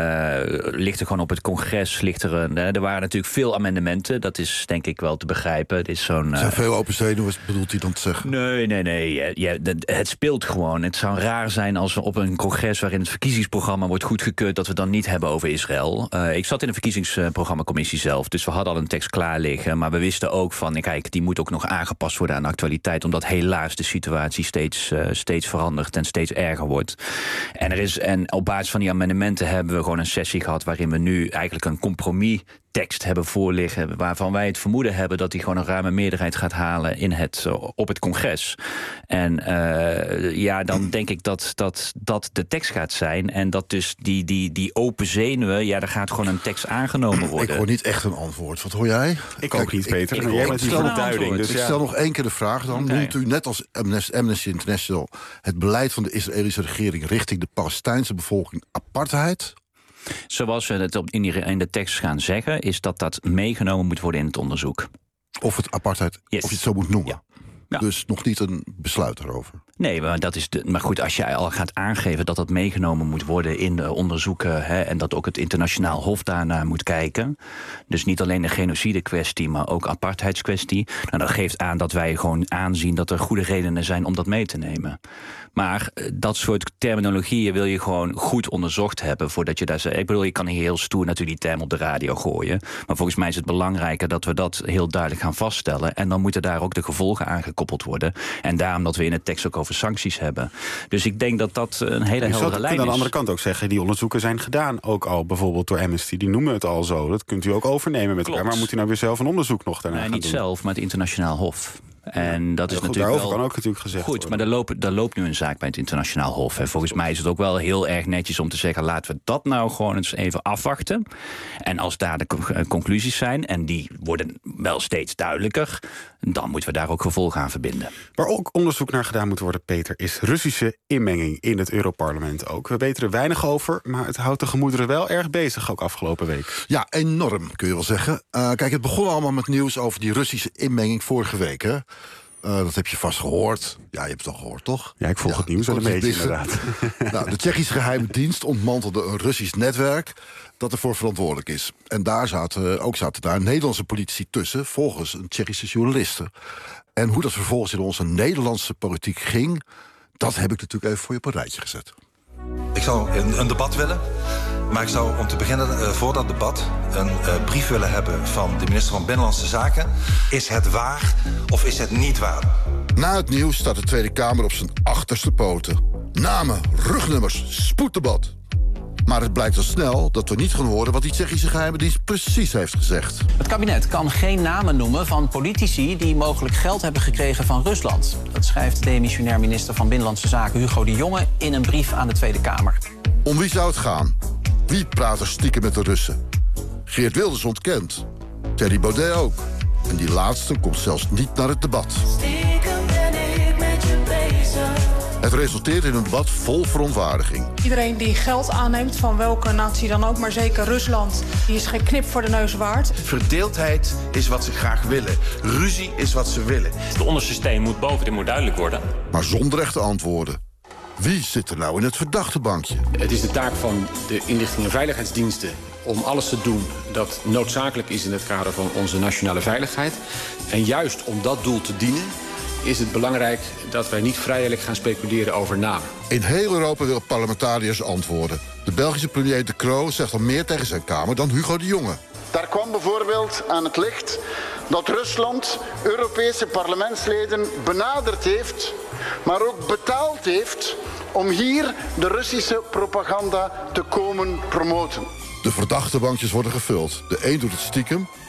uh, ligt er gewoon op het congres... Ligt er, een, uh, er waren natuurlijk veel amendementen. Dat is denk ik wel te begrijpen. Het is zo'n, uh, zijn veel open zenuwen, bedoelt hij dan te zeggen? Nee, nee, nee. Ja, het speelt gewoon. Het zou raar zijn als we op een congres... waarin het verkiezingsprogramma wordt goedgekeurd... dat we het dan niet hebben over Israël. Uh, ik zat in de verkiezingsprogrammacommissie zelf... dus we hadden al een tekst klaar liggen. Maar we wisten ook van, kijk, die moet ook nog aangepast worden aan de actualiteit... omdat helaas de situatie steeds, uh, steeds verandert en steeds erger wordt. En, er is, en op basis van die amendementen hebben we gewoon een sessie gehad... waarin we nu eigenlijk een compromis tekst hebben voorliggen... waarvan wij het vermoeden hebben dat die gewoon een ruime meerderheid gaat halen in het, op het congres. En uh, ja, dan denk ik dat, dat dat de tekst gaat zijn... en dat dus die, die, die open zenuwen, ja, er gaat gewoon een tekst aangenomen worden. Ik hoor niet echt een antwoord. Wat hoor jij? Ik Kijk, ook niet, Peter. Ik, ik, jij bent stel, de duiding, dus ik ja. stel nog één keer de vraag. Dan okay. Noemt u net als Amnesty International... het beleid van de Israëlische regering richting de Palestijnse bevolking apartheid... Zoals we het in, die, in de tekst gaan zeggen... is dat dat meegenomen moet worden in het onderzoek. Of het apartheid, yes. Of je het zo moet noemen. Ja. Ja. Dus nog niet een besluit daarover. Nee, maar, dat is de, maar goed, als jij al gaat aangeven dat dat meegenomen moet worden in de onderzoeken... Hè, en dat ook het internationaal hof daarnaar moet kijken... dus niet alleen de genocide-kwestie, maar ook apartheidskwestie... Nou, dat geeft aan dat wij gewoon aanzien dat er goede redenen zijn om dat mee te nemen. Maar dat soort terminologieën wil je gewoon goed onderzocht hebben... voordat je daar zegt. Ik bedoel, je kan hier heel stoer natuurlijk die term op de radio gooien... maar volgens mij is het belangrijker dat we dat heel duidelijk gaan vaststellen... en dan moeten daar ook de gevolgen aan gekoppeld worden. En daarom dat we in de tekst ook over sancties hebben. Dus ik denk dat dat een hele u heldere lijn is. aan de andere kant ook zeggen, die onderzoeken zijn gedaan. Ook al bijvoorbeeld door Amnesty, die noemen het al zo. Dat kunt u ook overnemen met Klopt. elkaar. Maar moet u nou weer zelf een onderzoek nog daarna nee, gaan niet doen? zelf, maar het internationaal hof. En dat is ja, goed, natuurlijk daarover wel kan ook natuurlijk gezegd goed, worden. maar er loopt, er loopt nu een zaak bij het internationaal hof. En volgens mij is het ook wel heel erg netjes om te zeggen... laten we dat nou gewoon eens even afwachten. En als daar de conclusies zijn... en die worden wel steeds duidelijker... dan moeten we daar ook gevolgen aan verbinden. Waar ook onderzoek naar gedaan moet worden, Peter... is Russische inmenging in het Europarlement ook. We weten er weinig over, maar het houdt de gemoederen wel erg bezig... ook afgelopen week. Ja, enorm, kun je wel zeggen. Uh, kijk, het begon allemaal met nieuws over die Russische inmenging vorige week, hè? Uh, dat heb je vast gehoord. Ja, je hebt het al gehoord, toch? Ja, ik volg ja, het nieuws wel een beetje, inderdaad. Nou, de Tsjechische geheime dienst ontmantelde een Russisch netwerk... dat ervoor verantwoordelijk is. En daar zaten, ook zaten daar Nederlandse politici tussen... volgens een Tsjechische journaliste. En hoe dat vervolgens in onze Nederlandse politiek ging... dat heb ik natuurlijk even voor je op een rijtje gezet. Ik zou een, een debat willen... maar ik zou om te beginnen uh, voor dat debat... een uh, brief willen hebben van de minister van Binnenlandse Zaken. Is het waar of is het niet waar? Na het nieuws staat de Tweede Kamer op zijn achterste poten. Namen, rugnummers, spoeddebat. Maar het blijkt al snel dat we niet gaan horen... wat die Tsjechische geheime dienst precies heeft gezegd. Het kabinet kan geen namen noemen van politici... die mogelijk geld hebben gekregen van Rusland. Dat schrijft demissionair minister van Binnenlandse Zaken Hugo de Jonge... in een brief aan de Tweede Kamer. Om wie zou het gaan? Wie praat er stiekem met de Russen? Geert Wilders ontkent. Thierry Baudet ook. En die laatste komt zelfs niet naar het debat. Stiekem ben ik met je bezig. Het resulteert in een debat vol verontwaardiging. Iedereen die geld aanneemt, van welke natie dan ook, maar zeker Rusland... die is geen knip voor de neus waard. Verdeeldheid is wat ze graag willen. Ruzie is wat ze willen. De onderste steen moet boven, dit moet duidelijk worden. Maar zonder echte antwoorden. Wie zit er nou in het verdachte bankje? Het is de taak van de inlichting- en veiligheidsdiensten... om alles te doen dat noodzakelijk is in het kader van onze nationale veiligheid. En juist om dat doel te dienen... is het belangrijk dat wij niet vrijelijk gaan speculeren over namen. In heel Europa willen parlementariërs antwoorden. De Belgische premier De Croo zegt al meer tegen zijn Kamer dan Hugo de Jonge. Daar kwam bijvoorbeeld aan het licht dat Rusland Europese parlementsleden benaderd heeft... maar ook betaald heeft om hier de Russische propaganda te komen promoten. De verdachte bankjes worden gevuld. De een doet het stiekem,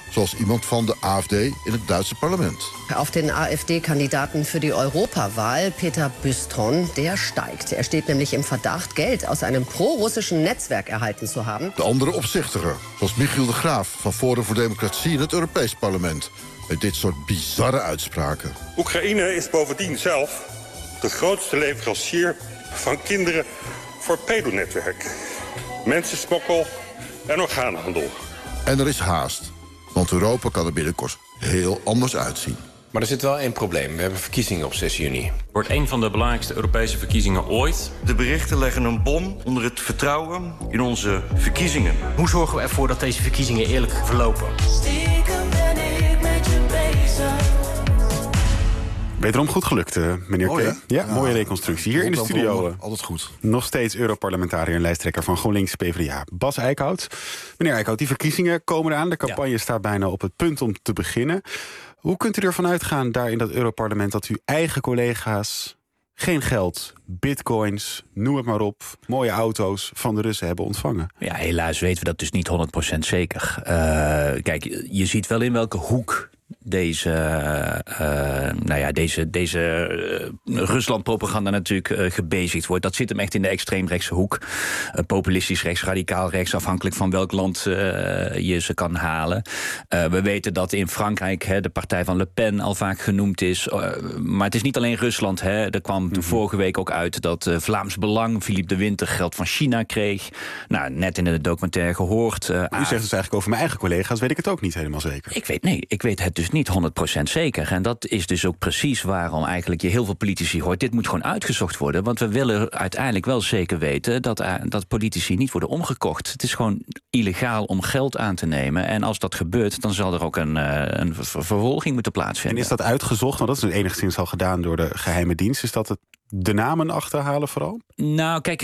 Zoals iemand van de A F D in het Duitse parlement. Auf den A F D-Kandidaten für die Europawahl, Peter Bystron, der steigt. Er steht nämlich im Verdacht, Geld aus einem pro-russischen Netzwerk erhalten zu haben. De andere opzichtigen, zoals Michiel de Graaf van Forum voor Democratie in het Europees Parlement. Met dit soort bizarre uitspraken. Oekraïne is bovendien zelf de grootste leverancier van kinderen voor pedonetwerk, mensensmokkel en orgaanhandel. En er is haast, want Europa kan er binnenkort heel anders uitzien. Maar er zit wel één probleem. We hebben verkiezingen op zes juni. Het wordt een van de belangrijkste Europese verkiezingen ooit. De berichten leggen een bom onder het vertrouwen in onze verkiezingen. Hoe zorgen we ervoor dat deze verkiezingen eerlijk verlopen? Stiekem ben ik met je bezig. Wederom goed gelukt, uh, meneer Oh, K. ja? Ja, Ja. mooie reconstructie. Hier in de studio. uh, Altijd goed. Nog steeds Europarlementariër en lijsttrekker van GroenLinks PvdA, Bas Eickhout. Meneer Eickhout, die verkiezingen komen eraan. De campagne staat bijna op het punt om te beginnen. Hoe kunt u ervan uitgaan daar in dat Europarlement dat uw eigen collega's geen geld, bitcoins, noem het maar op, mooie auto's van de Russen hebben ontvangen? Ja, helaas weten we dat dus niet honderd procent zeker. Uh, kijk, je ziet wel in welke hoek deze, uh, nou ja, deze, deze uh, Rusland-propaganda natuurlijk uh, gebezigd wordt. Dat zit hem echt in de extreemrechtse hoek. Uh, populistisch rechts, radicaal rechts, afhankelijk van welk land uh, je ze kan halen. Uh, we weten dat in Frankrijk hè, de partij van Le Pen al vaak genoemd is. Uh, maar het is niet alleen Rusland. Hè. Er kwam mm-hmm. vorige week ook uit dat uh, Vlaams Belang, Philippe de Winter, geld van China kreeg. Nou, net in de documentaire gehoord. Uh, U zegt dus eigenlijk over mijn eigen collega's, weet ik het ook niet helemaal zeker. Ik weet, nee, ik weet het dus niet honderd procent zeker. En dat is dus ook precies waarom eigenlijk je heel veel politici hoort. Dit moet gewoon uitgezocht worden, want we willen uiteindelijk wel zeker weten dat, uh, dat politici niet worden omgekocht. Het is gewoon illegaal om geld aan te nemen. En als dat gebeurt, dan zal er ook een, uh, een ver- vervolging moeten plaatsvinden. En is dat uitgezocht? Want dat is enigszins al gedaan door de geheime dienst. Is dat het de namen achterhalen vooral? Nou, kijk,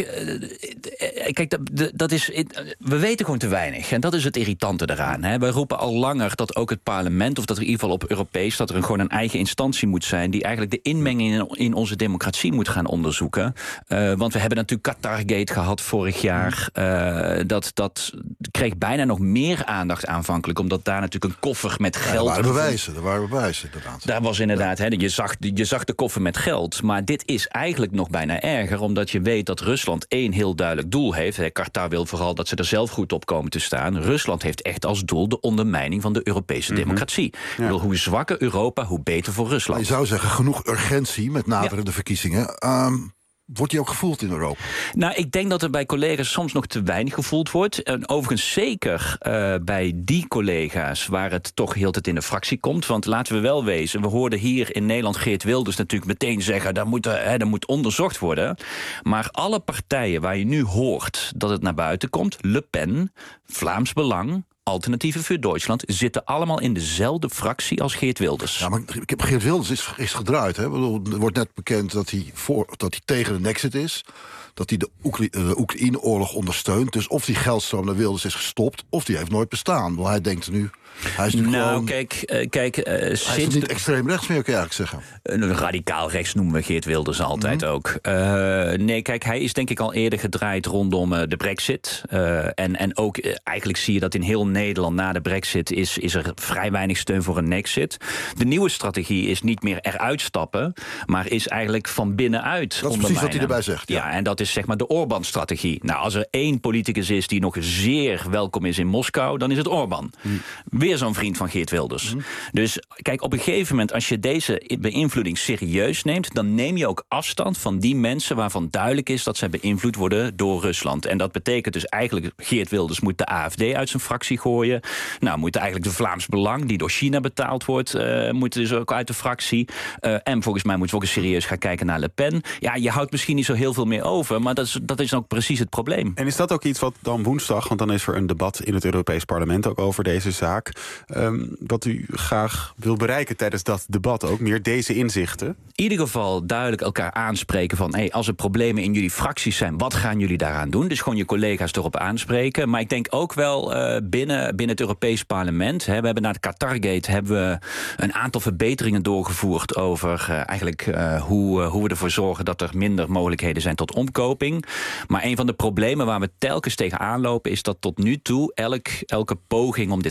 kijk dat, dat is, we weten gewoon te weinig. En dat is het irritante eraan. Hè. We roepen al langer dat ook het parlement, of dat er in ieder geval op Europees, dat er een, gewoon een eigen instantie moet zijn die eigenlijk de inmenging in, in onze democratie moet gaan onderzoeken. Uh, want we hebben natuurlijk Qatargate gehad vorig jaar. Uh, dat, dat kreeg bijna nog meer aandacht aanvankelijk, omdat daar natuurlijk een koffer met geld... Ja, er waren bewijzen, er waren bewijzen inderdaad. Daar was inderdaad, hè, je, zag, je zag de koffer met geld. Maar dit is eigenlijk nog bijna erger, omdat je weet dat Rusland één heel duidelijk doel heeft. Qatar wil vooral dat ze er zelf goed op komen te staan. Rusland heeft echt als doel de ondermijning van de Europese mm-hmm. democratie. Ja. Ik bedoel, hoe zwakker Europa, hoe beter voor Rusland. Je zou zeggen, genoeg urgentie met naderende ja. verkiezingen. Um, Wordt die ook gevoeld in Europa? Nou, ik denk dat er bij collega's soms nog te weinig gevoeld wordt. En overigens zeker uh, bij die collega's waar het toch heel tijd in de fractie komt. Want laten we wel wezen, we hoorden hier in Nederland Geert Wilders natuurlijk meteen zeggen, daar moet, hè, daar moet onderzocht worden. Maar alle partijen waar je nu hoort dat het naar buiten komt, Le Pen, Vlaams Belang, Alternatieven voor Duitsland, zitten allemaal in dezelfde fractie als Geert Wilders. Ja, maar Geert Wilders is, is gedraaid. Hè? Er wordt net bekend dat hij, voor, dat hij tegen de Nexit is. Dat hij de, Oekra- de Oekraïne-oorlog ondersteunt. Dus of die geldstroom naar Wilders is gestopt, of die heeft nooit bestaan. Want hij denkt nu, hij is nu nou, gewoon... kijk, uh, kijk uh, hij sinds is niet extreem rechts meer, kan je eigenlijk zeggen. Een radicaal rechts noemen we Geert Wilders altijd mm-hmm. ook. Uh, nee, kijk, hij is denk ik al eerder gedraaid rondom uh, de brexit. Uh, en, en ook uh, eigenlijk zie je dat in heel Nederland na de brexit is, is er vrij weinig steun voor een exit. De nieuwe strategie is niet meer eruit stappen, maar is eigenlijk van binnenuit. Dat is precies wat hij erbij zegt. Ja, ja en dat is zeg maar de Orbán-strategie. Nou, als er één politicus is die nog zeer welkom is in Moskou, dan is het Orbán. Mm. Weer zo'n vriend van Geert Wilders. Mm. Dus kijk, op een gegeven moment, als je deze beïnvloeding serieus neemt, dan neem je ook afstand van die mensen waarvan duidelijk is dat zij beïnvloed worden door Rusland. En dat betekent dus eigenlijk, Geert Wilders moet de A F D uit zijn fractie gooien. Nou, moet eigenlijk de Vlaams Belang, die door China betaald wordt, uh, moet dus ook uit de fractie. Uh, en volgens mij moeten we ook eens serieus gaan kijken naar Le Pen. Ja, je houdt misschien niet zo heel veel meer over, maar dat is, dat is ook precies het probleem. En is dat ook iets wat dan woensdag, want dan is er een debat in het Europees Parlement ook over deze zaak, um, wat u graag wil bereiken tijdens dat debat ook, meer deze inzichten? In ieder geval duidelijk elkaar aanspreken van, hey, als er problemen in jullie fracties zijn, wat gaan jullie daaraan doen? Dus gewoon je collega's erop aanspreken. Maar ik denk ook wel uh, binnen, binnen het Europees Parlement, hè, we hebben na de Qatargate hebben we een aantal verbeteringen doorgevoerd over uh, eigenlijk uh, hoe, uh, hoe we ervoor zorgen dat er minder mogelijkheden zijn tot omkoping. Maar een van de problemen waar we telkens tegenaan lopen is dat tot nu toe elk, elke poging om dit aan te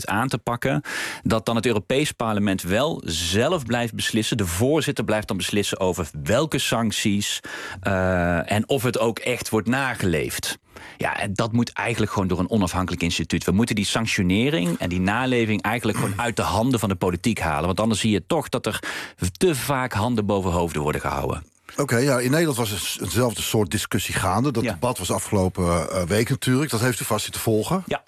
pakken, dat dan het Europees Parlement wel zelf blijft beslissen. De voorzitter blijft dan beslissen over welke sancties uh, en of het ook echt wordt nageleefd. Ja, en dat moet eigenlijk gewoon door een onafhankelijk instituut. We moeten die sanctionering en die naleving eigenlijk gewoon uit de handen van de politiek halen. Want anders zie je toch dat er te vaak handen boven hoofden worden gehouden. Oké, okay, ja, in Nederland was eenzelfde soort discussie gaande. Dat ja. debat was afgelopen uh, week natuurlijk. Dat heeft u vast zitten volgen. Ja.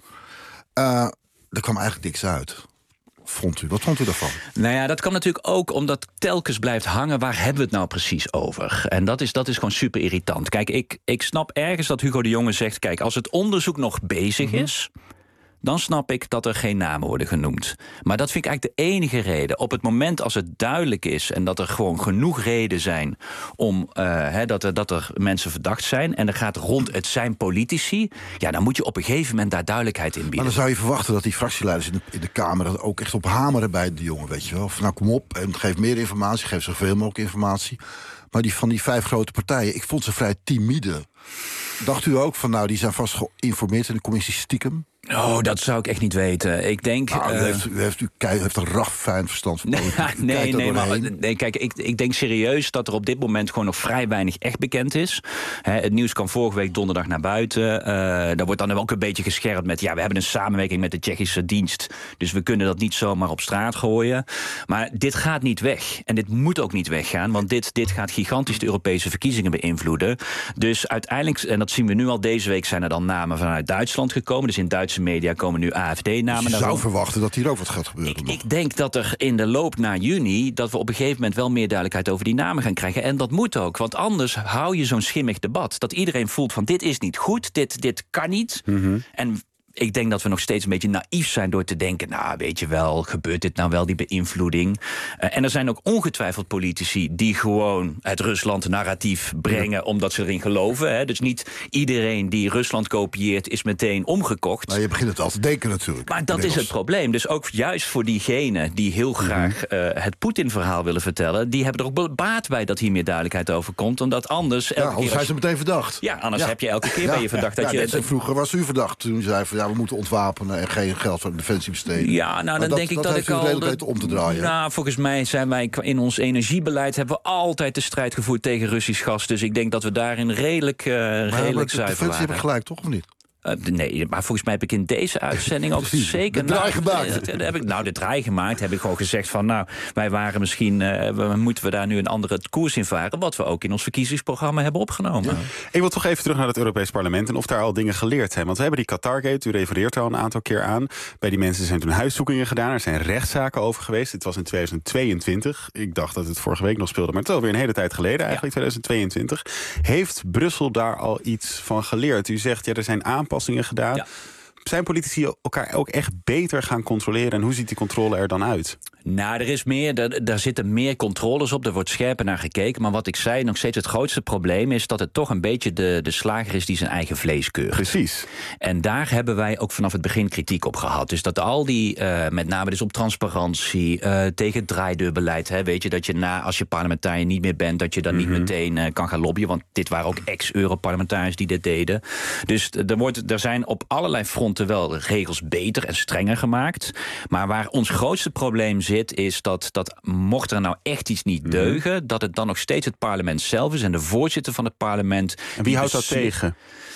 Uh, er kwam eigenlijk niks uit. Vond u? Wat vond u daarvan? Nou ja, dat kan natuurlijk ook omdat telkens blijft hangen. Waar hebben we het nou precies over? En dat is, dat is gewoon super irritant. Kijk, ik, ik snap ergens dat Hugo de Jonge zegt, kijk, als het onderzoek nog bezig mm-hmm. is, dan snap ik dat er geen namen worden genoemd. Maar dat vind ik eigenlijk de enige reden. Op het moment als het duidelijk is en dat er gewoon genoeg reden zijn om uh, he, dat, er, dat er mensen verdacht zijn en er gaat rond het zijn politici, ja, dan moet je op een gegeven moment daar duidelijkheid in bieden. Maar dan zou je verwachten dat die fractieleiders in de, in de Kamer er ook echt op hameren bij de jongen, weet je wel. Van nou, kom op en geef meer informatie, geef zoveel mogelijk informatie. Maar die van die vijf grote partijen, ik vond ze vrij timide. Dacht u ook van nou, die zijn vast geïnformeerd in de commissie stiekem? Oh, dat zou ik echt niet weten. Ik denk... Nou, uh... u, heeft, u, heeft, u heeft een raffijn verstand van politiek. Nee, nee, nee, maar, nee kijk, ik, ik denk serieus dat er op dit moment gewoon nog vrij weinig echt bekend is. He, het nieuws kwam vorige week donderdag naar buiten. Uh, daar wordt dan ook een beetje gescherpt met, ja, we hebben een samenwerking met de Tsjechische dienst, dus we kunnen dat niet zomaar op straat gooien. Maar dit gaat niet weg. En dit moet ook niet weggaan, want dit, dit gaat gigantisch de Europese verkiezingen beïnvloeden. Dus uiteindelijk, en dat zien we nu al, deze week zijn er dan namen vanuit Duitsland gekomen. Dus in Duitse media komen nu A F D-namen. Dus je zou verwachten dat hier ook wat gaat gebeuren. Ik, ik denk dat er in de loop naar juni, dat we op een gegeven moment wel meer duidelijkheid over die namen gaan krijgen. En dat moet ook, want anders hou je zo'n schimmig debat. Dat iedereen voelt van dit is niet goed, dit, dit kan niet. Mm-hmm. En ik denk dat we nog steeds een beetje naïef zijn door te denken, nou, weet je wel, gebeurt dit nou wel, die beïnvloeding? Uh, en er zijn ook ongetwijfeld politici die gewoon het Rusland-narratief brengen, ja, omdat ze erin geloven. Hè. Dus niet iedereen die Rusland kopieert is meteen omgekocht. Maar je begint het al te denken natuurlijk. Maar dat is het probleem. Dus ook juist voor diegenen die heel graag uh, het Poetin-verhaal willen vertellen, die hebben er ook baat bij dat hier meer duidelijkheid over komt. Omdat anders... Ja, anders zijn ze meteen verdacht. Ja, anders ja. heb je elke keer ja. bij je verdacht ja. dat ja, je... En vroeger was u verdacht toen u zei van ja, we moeten ontwapenen en geen geld voor de defensie besteden. Ja, nou dan maar denk dat, ik dat, dat ik al... Dat heeft u om te draaien. Nou, volgens mij zijn wij in ons energiebeleid hebben we altijd de strijd gevoerd tegen Russisch gas. Dus ik denk dat we daarin redelijk, uh, redelijk zuiver waren. De defensie heb ik gelijk, toch, of niet? Uh, nee, maar volgens mij heb ik in deze uitzending ook zeker... De draai gemaakt. Nou, de, heb ik, nou, de draai gemaakt heb ik gewoon gezegd van, nou, wij waren misschien... Uh, we, moeten we daar nu een andere koers in varen, wat we ook in ons verkiezingsprogramma hebben opgenomen. Ja. Ik wil toch even terug naar het Europees Parlement en of daar al dingen geleerd zijn. Want we hebben die Qatargate, u refereert er al een aantal keer aan. Bij die mensen zijn toen huiszoekingen gedaan, er zijn rechtszaken over geweest. Dit was in tweeduizend tweeëntwintig. Ik dacht dat het vorige week nog speelde, maar het is alweer een hele tijd geleden eigenlijk, ja. tweeduizend tweeëntwintig. Heeft Brussel daar al iets van geleerd? U zegt, ja, er zijn aanpassingen gedaan. Ja. Zijn politici elkaar ook echt beter gaan controleren? En hoe ziet die controle er dan uit? Nou, er is meer, er, daar zitten meer controles op, er wordt scherper naar gekeken. Maar wat ik zei, nog steeds het grootste probleem is dat het toch een beetje de, de slager is die zijn eigen vlees keurt. Precies. En daar hebben wij ook vanaf het begin kritiek op gehad. Dus dat al die, uh, met name dus op transparantie, uh, tegen het draaideurbeleid, hè, weet je, dat je na, als je parlementariër niet meer bent, dat je dan mm-hmm. niet meteen uh, kan gaan lobbyen. Want dit waren ook ex-Europarlementariërs die dit deden. Dus er, wordt, er zijn op allerlei fronten wel regels beter en strenger gemaakt. Maar waar ons grootste probleem zit, is dat, dat mocht er nou echt iets niet deugen, mm-hmm. dat het dan nog steeds het parlement zelf is en de voorzitter van het parlement. En wie houdt dat tegen?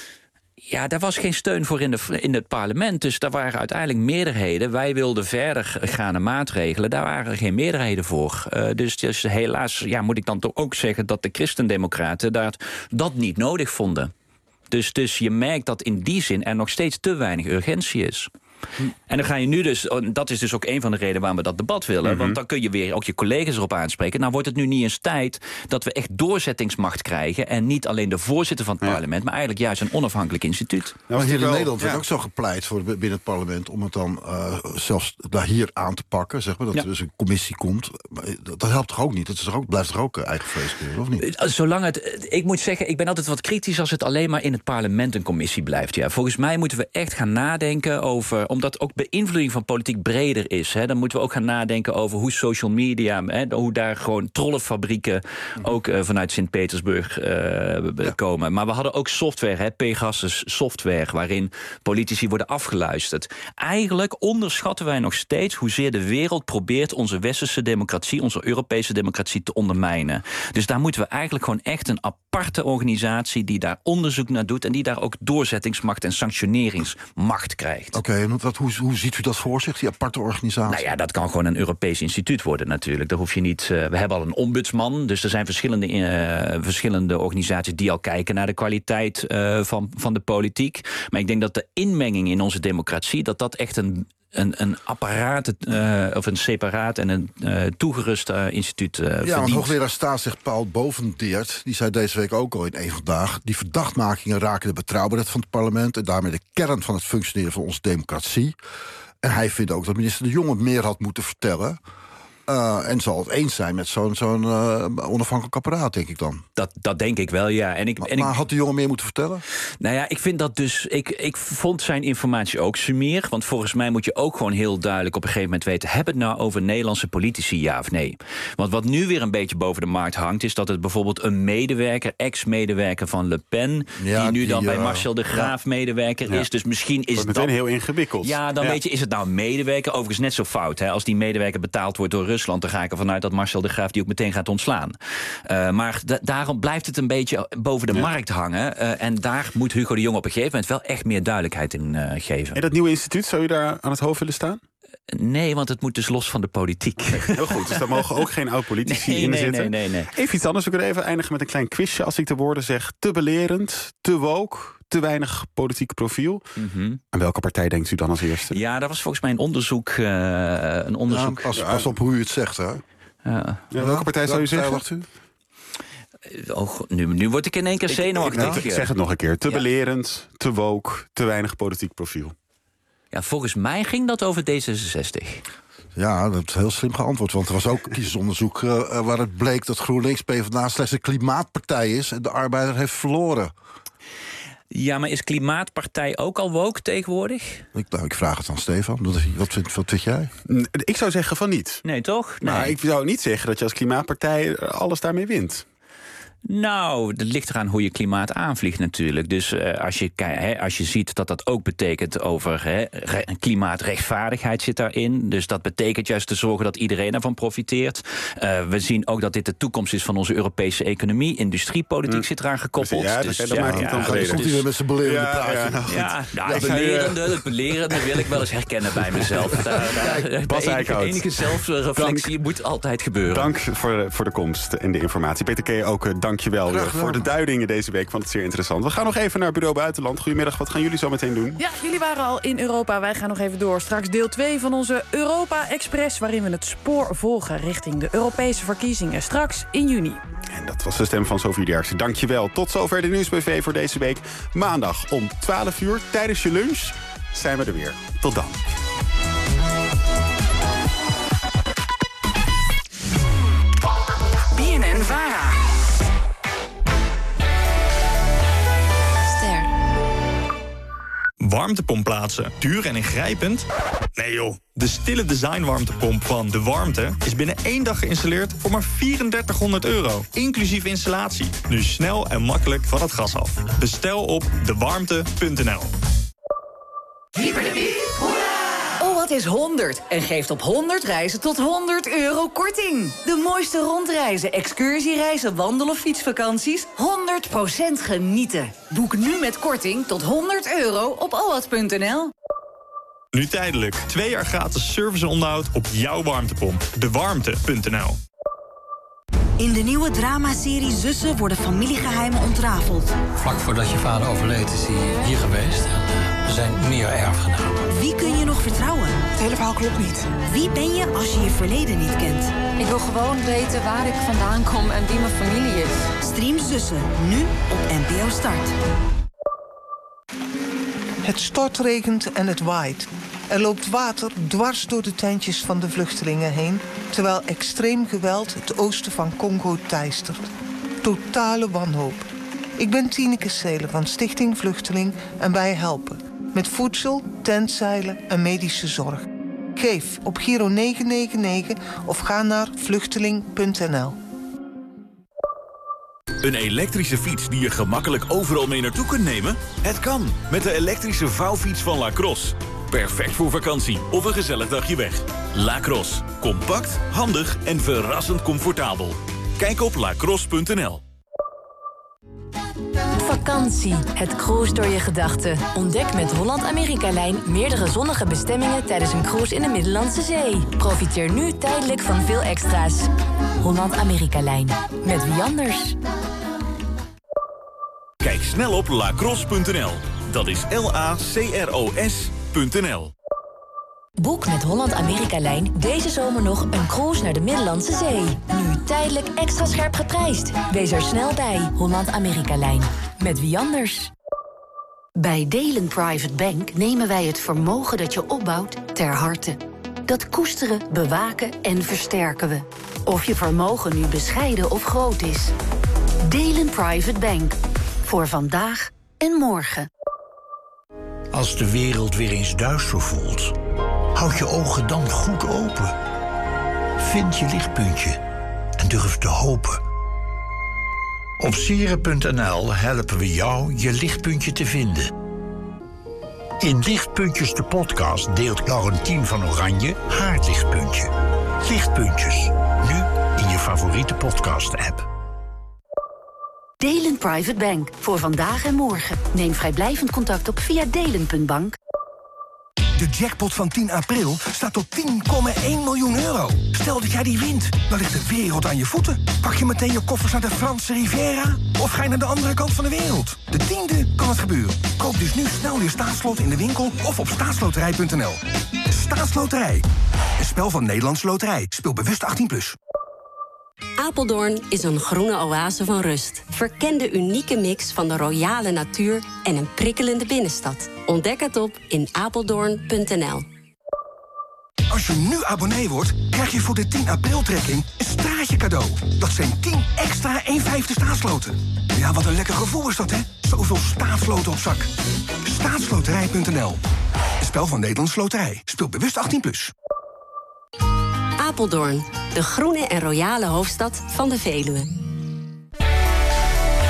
Ja, daar was geen steun voor in, de, in het parlement. Dus daar waren uiteindelijk meerderheden. Wij wilden verder gaande maatregelen. Daar waren geen meerderheden voor. Uh, dus, dus helaas ja, moet ik dan toch ook zeggen dat de christendemocraten dat, dat niet nodig vonden. Dus, dus je merkt dat in die zin er nog steeds te weinig urgentie is. Hm. En dan ga je nu dus, dat is dus ook een van de redenen waarom we dat debat willen. Mm-hmm. Want dan kun je weer ook je collega's erop aanspreken. Nou wordt het nu niet eens tijd dat we echt doorzettingsmacht krijgen. En niet alleen de voorzitter van het ja. parlement, maar eigenlijk juist een onafhankelijk instituut. Nou, maar hier in Nederland ja. werd ook zo gepleit voor binnen het parlement om het dan uh, zelfs daar hier aan te pakken. Zeg maar, dat ja. er dus een commissie komt. Maar dat, dat helpt toch ook niet? Dat is toch ook, blijft toch ook eigen vlees keuren, of niet? Zolang het, ik moet zeggen, ik ben altijd wat kritisch als het alleen maar in het parlement een commissie blijft. Ja. Volgens mij moeten we echt gaan nadenken over omdat ook beïnvloeding van politiek breder is. Hè, dan moeten we ook gaan nadenken over hoe social media, hè, hoe daar gewoon trollenfabrieken ook uh, vanuit Sint-Petersburg uh, ja. komen. Maar we hadden ook software, hè, Pegasus software, waarin politici worden afgeluisterd. Eigenlijk onderschatten wij nog steeds hoezeer de wereld probeert onze westerse democratie, onze Europese democratie te ondermijnen. Dus daar moeten we eigenlijk gewoon echt een aparte organisatie die daar onderzoek naar doet en die daar ook doorzettingsmacht en sanctioneringsmacht krijgt. Oké, okay, en wat, hoe, hoe ziet u dat voor zich, die aparte organisatie? Nou ja, dat kan gewoon een Europees instituut worden natuurlijk. Daar hoef je niet. Uh, we hebben al een ombudsman, dus er zijn verschillende, uh, verschillende organisaties die al kijken naar de kwaliteit uh, van, van de politiek. Maar ik denk dat de inmenging in onze democratie, dat dat echt een Een, een apparaat, uh, of een separaat en een uh, toegerust uh, instituut uh, verdient. Ja, want hoogleraar staatsrecht Paul Bovendeert, die zei deze week ook al in één vandaag, die verdachtmakingen raken de betrouwbaarheid van het parlement en daarmee de kern van het functioneren van onze democratie. En hij vindt ook dat minister De Jonge meer had moeten vertellen. Uh, en zal het eens zijn met zo'n zo'n uh, onafhankelijk apparaat, denk ik dan. Dat, dat denk ik wel, ja. En ik, maar en ik, maar had de jongen meer moeten vertellen? Nou ja, ik vind dat dus. Ik, ik vond zijn informatie ook sumier. Want volgens mij moet je ook gewoon heel duidelijk op een gegeven moment weten, heb het nou over Nederlandse politici, ja of nee? Want wat nu weer een beetje boven de markt hangt, is dat het bijvoorbeeld een medewerker, ex-medewerker van Le Pen, ja, die nu die, dan bij uh, Marcel de Graaf ja. medewerker ja. is. Dus misschien is dat dat meteen heel ingewikkeld. Ja, dan ja. weet je, is het nou een medewerker? Overigens net zo fout. Hè? Als die medewerker betaald wordt door Rusland, dan ga ik ervan uit dat Marcel de Graaf die ook meteen gaat ontslaan. Uh, maar da- daarom blijft het een beetje boven de ja. markt hangen. Uh, en daar moet Hugo de Jonge op een gegeven moment wel echt meer duidelijkheid in uh, geven. En dat nieuwe instituut, zou je daar aan het hoofd willen staan? Nee, want het moet dus los van de politiek. Nee, heel goed, dus daar mogen ook geen oud-politici nee, in nee, zitten. Nee, nee, nee. Even iets anders. We kunnen even eindigen met een klein quizje. Als ik de woorden zeg te belerend, te woke, te weinig politiek profiel. Mm-hmm. Aan welke partij denkt u dan als eerste? Ja, dat was volgens mij een onderzoek. Uh, een onderzoek. Ja, pas, pas op hoe u het zegt, hè? Ja. Ja, welke partij zou u zeggen? Wacht u? Oh, nu, nu word ik in één keer zenuwachtig. Ik, ik zeg het nog een keer. Te ja. belerend, te woke, te weinig politiek profiel. Ja, volgens mij ging dat over D zesenzestig. Ja, dat is heel slim geantwoord. Want er was ook kiezersonderzoek uh, waar het bleek dat GroenLinks PvdA slechts een klimaatpartij is en de arbeider heeft verloren. Ja, maar is Klimaatpartij ook al woke tegenwoordig? Ik, nou, ik vraag het aan Stefan. Wat, wat, vind, wat vind jij? Ik zou zeggen van niet. Nee, toch? Nee. Maar ik zou niet zeggen dat je als klimaatpartij alles daarmee wint. Nou, het ligt eraan hoe je klimaat aanvliegt natuurlijk. Dus uh, als, je, he, als je ziet dat dat ook betekent over he, re, klimaatrechtvaardigheid zit daarin. Dus dat betekent juist te zorgen dat iedereen ervan profiteert. Uh, we zien ook dat dit de toekomst is van onze Europese economie. Industriepolitiek mm. zit eraan gekoppeld. Ja, dus, dat ja, maakt ja, het dan ja, dus, komt hij weer met zijn belerende ja, praatje. Ja, nou, ja, nou, ja, het belerende, het belerende wil ik wel eens herkennen bij mezelf. Daar, daar, Bas enige, enige zelfreflectie dank, moet altijd gebeuren. Dank voor, voor de komst en de informatie. Peter Kee, ook uh, dank je wel voor de duidingen deze week. Vond het zeer interessant. We gaan nog even naar Bureau Buitenland. Goedemiddag, wat gaan jullie zo meteen doen? Ja, jullie waren al in Europa. Wij gaan nog even door. Straks deel twee van onze Europa Express, waarin we het spoor volgen richting de Europese verkiezingen. Straks in juni. En dat was de stem van Sophie Derksen. Dank je wel. Tot zover de Nieuwsbv voor deze week. Maandag om twaalf uur tijdens je lunch zijn we er weer. Tot dan. B N N-Vara. Warmtepomp plaatsen. Duur en ingrijpend? Nee joh. De stille design warmtepomp van De Warmte is binnen één dag geïnstalleerd voor maar vierendertighonderd euro. Inclusief installatie. Nu snel en makkelijk van het gas af. Bestel op de warmte punt n l. Oh, wat is honderd? En geeft op honderd reizen tot honderd euro korting. De mooiste rondreizen, excursiereizen, wandel- of fietsvakanties. honderd procent genieten. Boek nu met korting tot honderd euro op alwat punt n l. Nu tijdelijk. Twee jaar gratis service en onderhoud op jouw warmtepomp. de warmte punt n l. In de nieuwe dramaserie Zussen worden familiegeheimen ontrafeld. Vlak voordat je vader overleed is hij hier geweest. Er zijn meer erfgenamen. Wie kun je nog vertrouwen? Het hele verhaal klopt niet. Wie ben je als je je verleden niet kent? Ik wil gewoon weten waar ik vandaan kom en wie mijn familie is. Stream Zussen, nu op N P O Start. Het stortregent en het waait. Er loopt water dwars door de tentjes van de vluchtelingen heen, terwijl extreem geweld het oosten van Congo teistert. Totale wanhoop. Ik ben Tineke Seelen van Stichting Vluchteling en wij helpen. met voedsel, tentzeilen en medische zorg. Geef op Giro negen negen negen of ga naar vluchteling punt n l. Een elektrische fiets die je gemakkelijk overal mee naartoe kunt nemen? Het kan, met de elektrische vouwfiets van Lacrosse. Perfect voor vakantie of een gezellig dagje weg. Lacrosse. Compact, handig en verrassend comfortabel. Kijk op lacrosse punt n l. Vakantie. Het cruise door je gedachten. Ontdek met Holland-Amerika-lijn meerdere zonnige bestemmingen tijdens een cruise in de Middellandse Zee. Profiteer nu tijdelijk van veel extra's. Holland-Amerika-lijn. Met wie anders? Kijk snel op lacrosse punt n l. Dat is L A C R O S punt n l. Boek met Holland-Amerika-lijn deze zomer nog een cruise naar de Middellandse Zee. Nu tijdelijk extra scherp geprijsd. Wees er snel bij. Holland-Amerika-lijn. Met wie anders? Bij Delen Private Bank nemen wij het vermogen dat je opbouwt ter harte. Dat koesteren, bewaken en versterken we. Of je vermogen nu bescheiden of groot is. Delen Private Bank. Voor vandaag en morgen. Als de wereld weer eens duister voelt, houd je ogen dan goed open. Vind je lichtpuntje en durf te hopen. Op sieren punt n l helpen we jou je lichtpuntje te vinden. In Lichtpuntjes de podcast deelt Laurentien van Oranje haar lichtpuntje. Lichtpuntjes, nu in je favoriete podcast-app. Delen Private Bank. Voor vandaag en morgen. Neem vrijblijvend contact op via delen punt bank. De jackpot van tien april staat op tien komma één miljoen euro. Stel dat jij die wint, dan ligt de wereld aan je voeten. Pak je meteen je koffers naar de Franse Riviera? Of ga je naar de andere kant van de wereld? De tiende kan het gebeuren. Koop dus nu snel je staatsslot in de winkel of op staatsloterij punt n l. Staatsloterij. Een spel van Nederlandse Loterij. Speel bewust achttien plus. Apeldoorn is een groene oase van rust. Verken de unieke mix van de royale natuur en een prikkelende binnenstad. Ontdek het op in apeldoorn punt n l. Als je nu abonnee wordt, krijg je voor de tien april-trekking een straatje cadeau. Dat zijn tien extra één vijfde staatsloten. Ja, wat een lekker gevoel is dat, hè? Zoveel staatsloten op zak. staatsloterij punt n l. Een spel van Nederlandse Loterij. Speel bewust achttien plus. Apeldoorn, de groene en royale hoofdstad van de Veluwe.